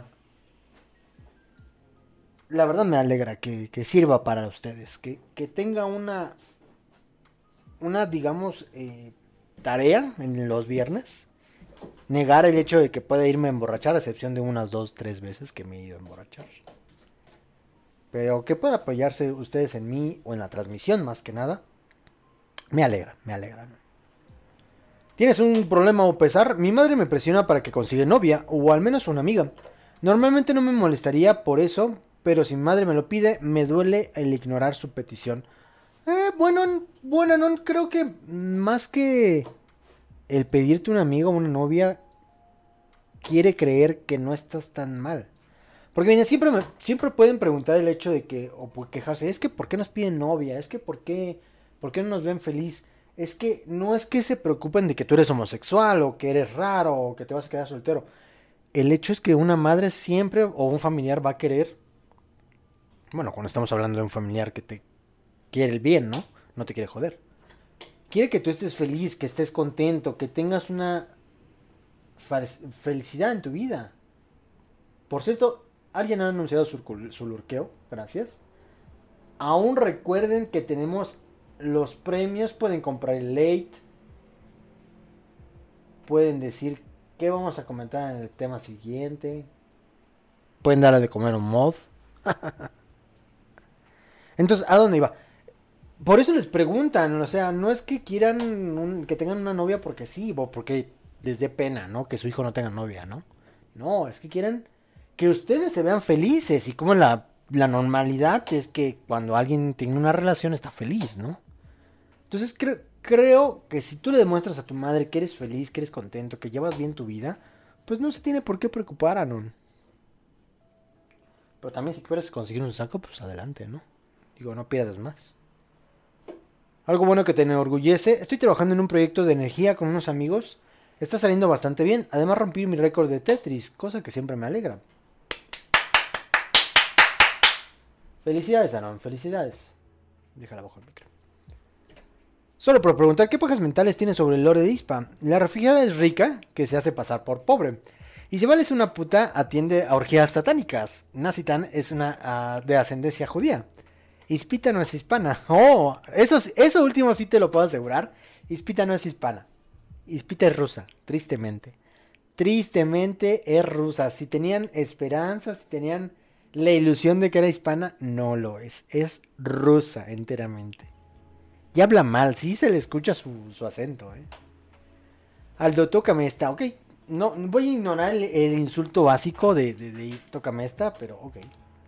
C: La verdad me alegra que, que sirva para ustedes. Que, que tenga una, una digamos, eh, tarea en los viernes. Negar el hecho de que pueda irme a emborrachar, a excepción de unas dos, tres veces que me he ido a emborrachar. Pero que pueda apoyarse ustedes en mí o en la transmisión más que nada. Me alegra, me alegra. ¿Tienes un problema o pesar? Mi madre me presiona para que consiga novia o al menos una amiga. Normalmente no me molestaría por eso, pero si mi madre me lo pide, me duele el ignorar su petición. Eh, bueno, bueno, no creo que más que el pedirte una amiga o una novia, quiere creer que no estás tan mal. Porque mira, siempre, me, siempre pueden preguntar el hecho de que, o por quejarse, es que ¿por qué nos piden novia? Es que ¿por qué, por qué no nos ven feliz? Es que no es que se preocupen de que tú eres homosexual o que eres raro o que te vas a quedar soltero. El hecho es que una madre siempre o un familiar va a querer, bueno, cuando estamos hablando de un familiar que te quiere el bien, ¿no? No te quiere joder. Quiere que tú estés feliz, que estés contento, que tengas una felicidad en tu vida. Por cierto, alguien ha anunciado su, su lurqueo, gracias. Aún recuerden que tenemos los premios. Pueden comprar el late. Pueden decir qué vamos a comentar en el tema siguiente. Pueden darle de comer un mod. Entonces, ¿a dónde iba? Por eso les preguntan, o sea, no es que quieran un, que tengan una novia porque sí, o porque les dé pena, ¿no? Que su hijo no tenga novia, ¿no? No, es que quieren que ustedes se vean felices y como la, la normalidad es que cuando alguien tiene una relación está feliz, ¿no? Entonces cre- creo que si tú le demuestras a tu madre que eres feliz, que eres contento, que llevas bien tu vida, pues no se tiene por qué preocupar, Anon. Pero también si quieres conseguir un saco, pues adelante, ¿no? Digo, no pierdas más. Algo bueno que te enorgullece. Estoy trabajando en un proyecto de energía con unos amigos. Está saliendo bastante bien. Además rompí mi récord de Tetris, cosa que siempre me alegra. Felicidades, Anon, felicidades. Déjala bajo el micro. Solo por preguntar, ¿qué pajas mentales tienes sobre el lore de Ispa? La refugiada es rica, que se hace pasar por pobre. Y si Vale es una puta, atiende a orgías satánicas. Nacitan es una uh, de ascendencia judía. Ispita no es hispana. Oh, eso, eso último sí te lo puedo asegurar. Ispita no es hispana. Ispita es rusa, tristemente. Tristemente es rusa. Si tenían esperanzas, si tenían la ilusión de que era hispana, no lo es. Es rusa enteramente. Y habla mal, sí se le escucha su, su acento, ¿eh? Aldo, tócame esta, ok. No, voy a ignorar el, el insulto básico de, de, de tócame esta, pero ok.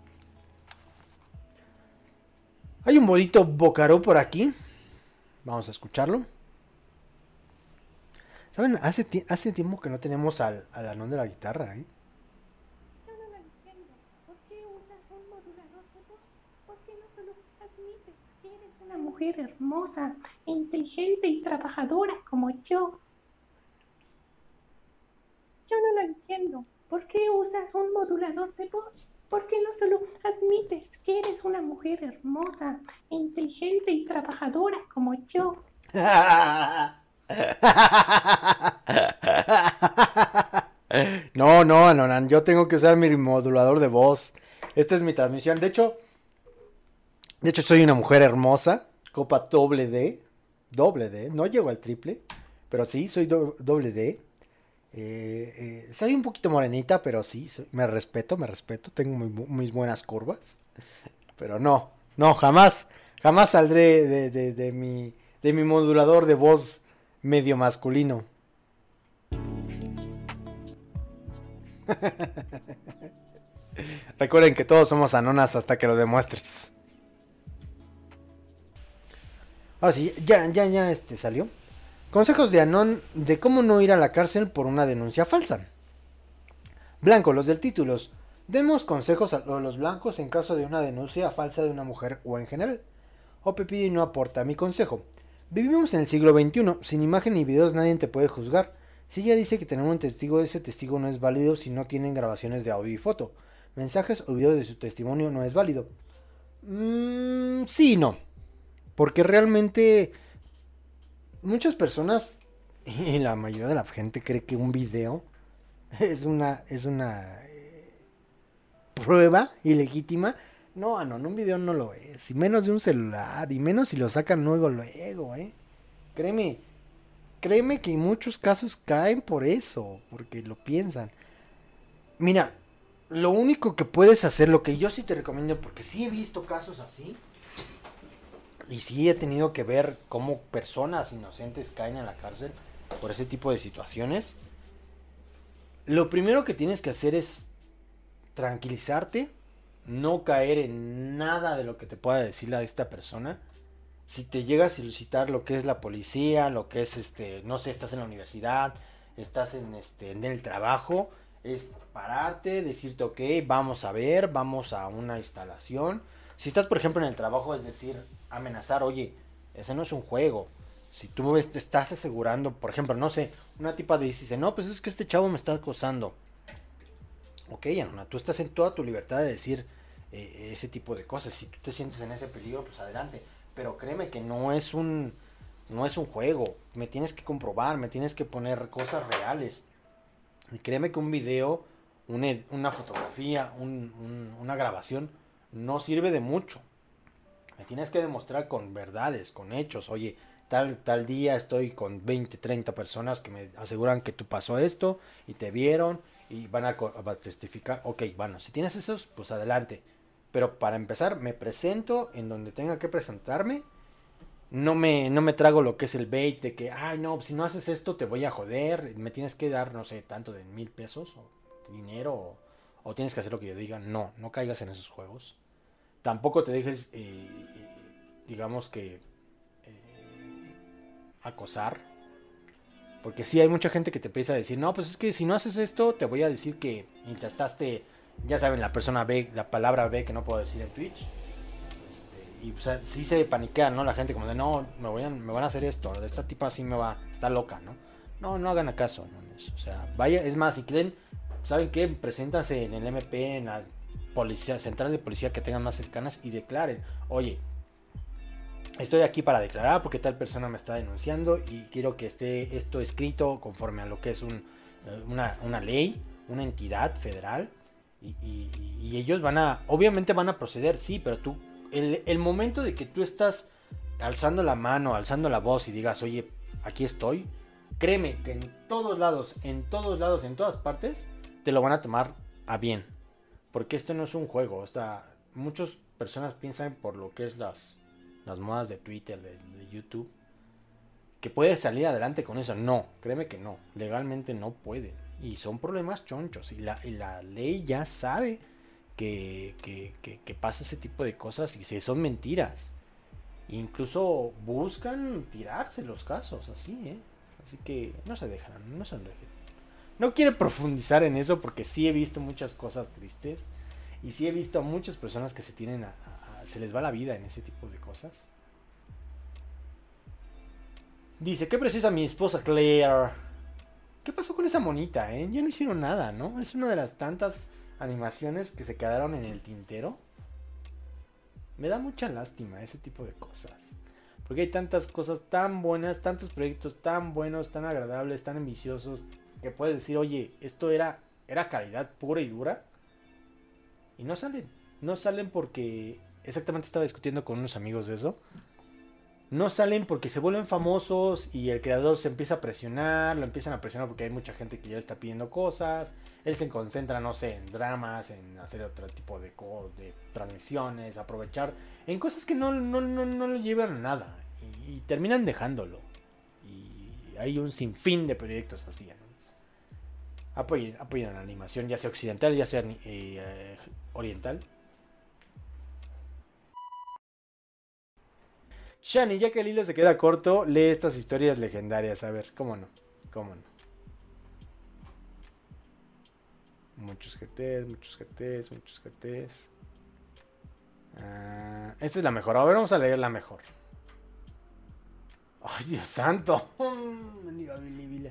C: Hay un bonito bocaró por aquí. Vamos a escucharlo. ¿Saben? Hace, ti- hace tiempo que no tenemos al, al anón de la guitarra, ¿eh?
E: Yo no lo entiendo. ¿Por qué usas un modulador de voz? ¿Por qué no solo admites que eres una mujer hermosa, inteligente y trabajadora como yo? Yo no lo entiendo. ¿Por qué usas un modulador de voz? ¿Por qué no solo admites que eres una mujer hermosa, inteligente y trabajadora como yo?
C: No, no, Anonan, yo tengo que usar mi modulador de voz. Esta es mi transmisión. De hecho, de hecho soy una mujer hermosa, copa doble D, doble D, no llego al triple, pero sí, soy do- doble D. Eh, eh, soy un poquito morenita, pero sí, soy- me respeto, me respeto, tengo muy bu- mis buenas curvas. Pero no, no, jamás, jamás saldré de, de, de mi, de mi modulador de voz medio masculino. Recuerden que todos somos anonas hasta que lo demuestres. Ahora sí, ya, ya, ya este salió. Consejos de Anon de cómo no ir a la cárcel por una denuncia falsa. Blanco, los del títulos. Demos consejos a los blancos en caso de una denuncia falsa de una mujer o en general. O Pepidi no aporta mi consejo. Vivimos en el siglo veintiuno. Sin imagen ni videos nadie te puede juzgar. Si ella dice que tener un testigo, ese testigo no es válido si no tienen grabaciones de audio y foto. Mensajes o videos de su testimonio no es válido. Mm, sí y no. Porque realmente muchas personas y la mayoría de la gente cree que un video es una es una eh, prueba ilegítima. No, no, un video no lo es. Y menos de un celular. Y menos si lo sacan luego, luego, ¿eh? Créeme. Créeme que en muchos casos caen por eso. Porque lo piensan. Mira, lo único que puedes hacer, lo que yo sí te recomiendo, porque sí he visto casos así. Y sí he tenido que ver cómo personas inocentes caen en la cárcel por ese tipo de situaciones. Lo primero que tienes que hacer es tranquilizarte. No caer en nada de lo que te pueda decir a esta persona. Si te llega a solicitar lo que es la policía, lo que es este, no sé, estás en la universidad, estás en este, en el trabajo, es pararte, decirte, ok, vamos a ver, vamos a una instalación. Si estás, por ejemplo, en el trabajo, es decir, amenazar, oye, ese no es un juego. Si tú ves, te estás asegurando, por ejemplo, no sé, una tipa dice, no, pues es que este chavo me está acosando. Ok, Anona, tú estás en toda tu libertad de decir eh, ese tipo de cosas. Si tú te sientes en ese peligro, pues adelante. Pero créeme que no es un no es un juego. Me tienes que comprobar, me tienes que poner cosas reales. Y créeme que un video, una, una fotografía, un, un, una grabación no sirve de mucho. Me tienes que demostrar con verdades, con hechos. Oye, tal, tal día estoy con veinte, treinta personas que me aseguran que tú pasó esto y te vieron y van a, a testificar. Ok, bueno, si tienes esos, pues adelante. Pero para empezar, me presento en donde tenga que presentarme. No me, no me trago lo que es el bait de que, ay, no, si no haces esto te voy a joder. Me tienes que dar, no sé, tanto de mil pesos o dinero o, o tienes que hacer lo que yo diga. No, no caigas en esos juegos. Tampoco te dejes, eh, digamos que, eh, acosar. Porque sí hay mucha gente que te empieza a decir, no, pues es que si no haces esto, te voy a decir que intentaste, ya saben, la persona B, la palabra B que no puedo decir en Twitch. Este, y o sea, sí se paniquean, ¿no? La gente como de, no, me, voy a, me van a hacer esto, esta tipa así me va, está loca, ¿no? No, no hagan acaso, ¿no? O sea, vaya, es más, si creen, ¿saben qué? Preséntanse en el M P, en la policía, central de policía que tengan más cercanas y declaren, oye, estoy aquí para declarar porque tal persona me está denunciando y quiero que esté esto escrito conforme a lo que es un, una, una ley, una entidad federal y, y, y ellos van a, obviamente van a proceder, sí, pero tú, el, el momento de que tú estás alzando la mano, alzando la voz y digas, oye, aquí estoy, créeme que en todos lados, en todos lados, en todas partes, te lo van a tomar a bien. Porque esto no es un juego. Esta, muchas personas piensan por lo que es las, las modas de Twitter, de, de YouTube, que puedes salir adelante con eso. No, créeme que no. Legalmente no pueden. Y son problemas chonchos. Y la, y la ley ya sabe que, que, que, que pasa ese tipo de cosas y si son mentiras. Incluso buscan tirarse los casos así, ¿eh? Así que no se dejan, no se dejen. No quiero profundizar en eso porque sí he visto muchas cosas tristes y sí he visto a muchas personas que se tienen a, a, a, se les va la vida en ese tipo de cosas. Dice, ¿qué precisa mi esposa Claire? ¿Qué pasó con esa monita, eh? Ya no hicieron nada, ¿no? Es una de las tantas animaciones que se quedaron en el tintero. Me da mucha lástima ese tipo de cosas. Porque hay tantas cosas tan buenas, tantos proyectos tan buenos, tan agradables, tan ambiciosos, que puedes decir, oye, esto era, era calidad pura y dura. Y no salen. No salen porque, exactamente estaba discutiendo con unos amigos de eso. No salen porque se vuelven famosos y el creador se empieza a presionar, lo empiezan a presionar porque hay mucha gente que ya le está pidiendo cosas. Él se concentra, no sé, en dramas, en hacer otro tipo de, de transmisiones, aprovechar en cosas que no, no, no, no le llevan a nada. Y, y terminan dejándolo. Y hay un sinfín de proyectos así, ¿no? Apoyen, apoyen a la animación, ya sea occidental, ya sea eh, eh, oriental. Shani, ya que el hilo se queda corto, lee estas historias legendarias. A ver, cómo no, cómo no. Muchos G Ts, muchos G Ts, muchos G Ts. Uh, esta es la mejor. A ver, vamos a leer la mejor. ¡Ay, Dios santo! Mendiga bilibila.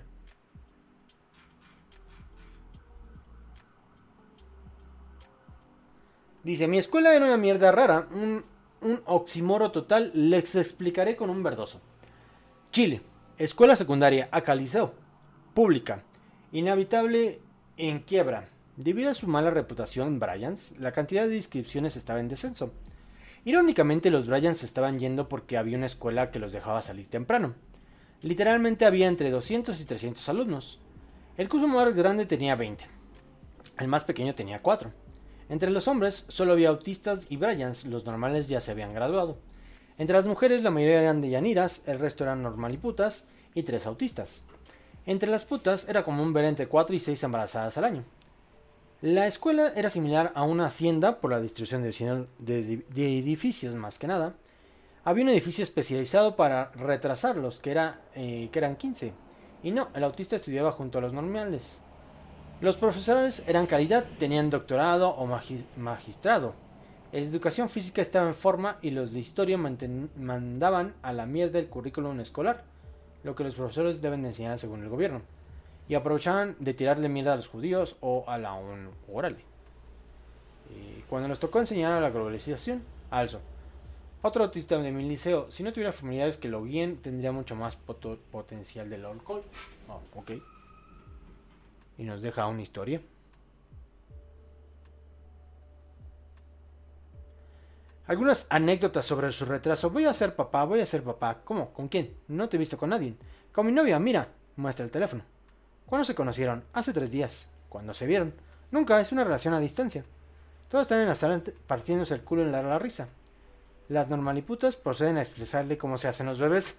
C: Dice, mi escuela era una mierda rara, un, un oxímoro total, les explicaré con un verdoso. Chile, escuela secundaria, acá liceo, pública, inhabitable en quiebra. Debido a su mala reputación, Bryans, la cantidad de inscripciones estaba en descenso. Irónicamente, los Bryans se estaban yendo porque había una escuela que los dejaba salir temprano. Literalmente había entre doscientos y trescientos alumnos. El curso más grande tenía veinte. El más pequeño tenía cuatro. Entre los hombres solo había autistas y Bryans, los normales ya se habían graduado. Entre las mujeres la mayoría eran de Yaniras, el resto eran normaliputas y tres autistas. Entre las putas era común ver entre cuatro y seis embarazadas al año. La escuela era similar a una hacienda por la distribución de, de, de edificios más que nada. Había un edificio especializado para retrasarlos, que, era, eh, que eran quince. Y no, el autista estudiaba junto a los normales. Los profesores eran calidad, tenían doctorado o magi magistrado. La educación física estaba en forma y los de historia mandaban a la mierda el currículum escolar, lo que los profesores deben de enseñar según el gobierno. Y aprovechaban de tirarle mierda a los judíos o a la ONU. Órale. Y cuando nos tocó enseñar a la globalización, alzo. Otro autista de mi liceo, si no tuviera familiares que lo guíen, tendría mucho más potencial del alcohol. Oh, ok. Y nos deja una historia. Algunas anécdotas sobre su retraso. Voy a ser papá, voy a ser papá. ¿Cómo? ¿Con quién? No te he visto con nadie. Con mi novia, mira. Muestra el teléfono. ¿Cuándo se conocieron? Hace tres días. ¿Cuándo se vieron? Nunca, es una relación a distancia. Todos están en la sala partiéndose el culo en la, la risa. Las normaliputas proceden a expresarle cómo se hacen los bebés.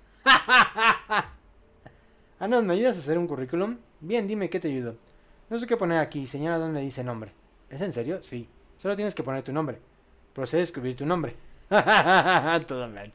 C: Ana, ¿me ayudas a hacer un currículum? Bien, dime, ¿qué te ayudo? No sé qué poner aquí, señala dónde dice nombre. ¿Es en serio? Sí. Solo tienes que poner tu nombre. Procede a escribir tu nombre. Todo mal.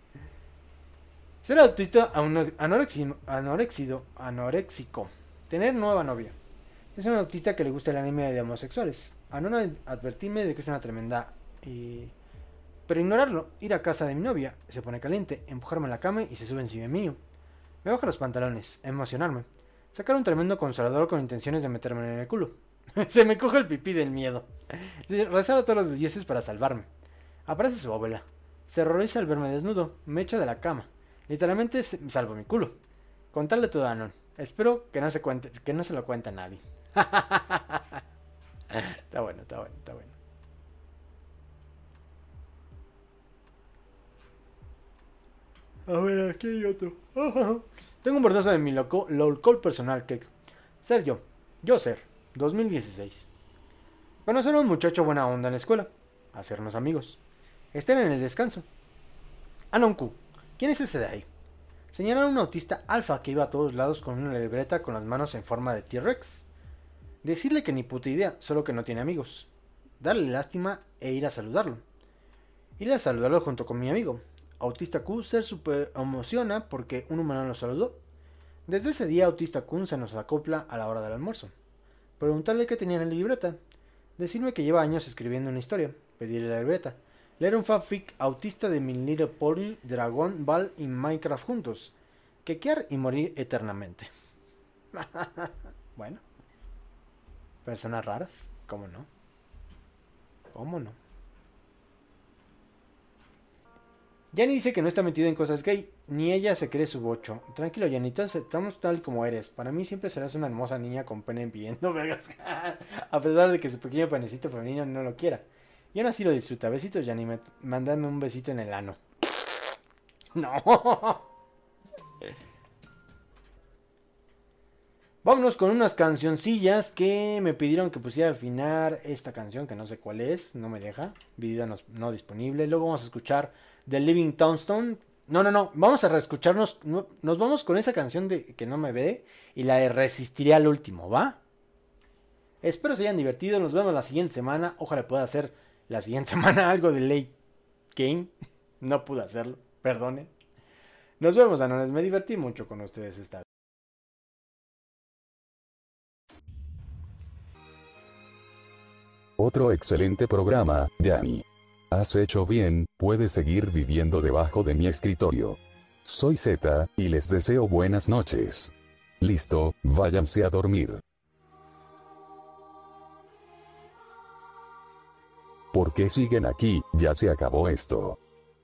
C: Ser autista anorexido, anorexido, anoréxico. Tener nueva novia. Es un autista que le gusta el anime de homosexuales. A no advertirme de que es una tremenda... Eh, pero ignorarlo, ir a casa de mi novia, se pone caliente, empujarme en la cama y se sube encima mío. Me baja los pantalones, emocionarme. Sacar un tremendo consolador con intenciones de meterme en el culo. Se me coge el pipí del miedo. Rezar a todos los dioses para salvarme. Aparece su abuela. Se horroriza al verme desnudo. Me echa de la cama. Literalmente salvo mi culo. Contarle todo a Anon. Espero que no se cuente, que no se lo cuente a nadie. Está bueno, está bueno, está bueno. A ver, aquí hay otro. Tengo un bordazo de mi loco, lolcol personal que... Ser yo. Yo ser. dos mil dieciséis. Conocer a un muchacho buena onda en la escuela. Hacernos amigos. Estén en el descanso. Anonku. ¿Quién es ese de ahí? Señalar a un autista alfa que iba a todos lados con una libreta con las manos en forma de T-Rex. Decirle que ni puta idea, solo que no tiene amigos. Darle lástima e ir a saludarlo. Ir a saludarlo junto con mi amigo. Autista Q se super emociona porque un humano lo saludó. Desde ese día Autista Q se nos acopla a la hora del almuerzo. Preguntarle qué tenía en la libreta. Decirme que lleva años escribiendo una historia. Pedirle la libreta. Leer un fanfic autista de My Little Pony, Dragon Ball y Minecraft juntos. Quequear y morir eternamente. Bueno. Personas raras. ¿Cómo no? ¿Cómo no? Yanni dice que no está metido en cosas gay, ni ella se cree su bocho. Tranquilo, Yanni, te aceptamos tal como eres. Para mí siempre serás una hermosa niña con pene pidiendo vergas. A pesar de que su pequeño panecito femenino no lo quiera. Y aún así lo disfruta. Besitos, Yanni, me... mandadme un besito en el ano. No. Vámonos con unas cancioncillas que me pidieron que pusiera al final esta canción, que no sé cuál es, no me deja. Video no, no disponible. Luego vamos a escuchar The Living Tombstone. No, no, no. Vamos a reescucharnos. No, nos vamos con esa canción de que no me ve. Y la de Resistiré al último, ¿va? Espero se hayan divertido. Nos vemos la siguiente semana. Ojalá pueda hacer la siguiente semana algo de Late Game. No pude hacerlo. Perdonen. Nos vemos, anones. Me divertí mucho con ustedes esta vez.
A: Otro excelente programa, Yanni. Has hecho bien, puedes seguir viviendo debajo de mi escritorio. Soy Z, y les deseo buenas noches. Listo, váyanse a dormir. ¿Por qué siguen aquí? Ya se acabó esto.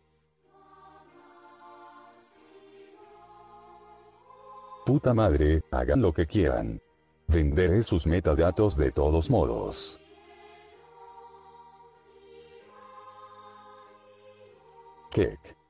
A: Puta madre, hagan lo que quieran. Venderé sus metadatos de todos modos. Kick.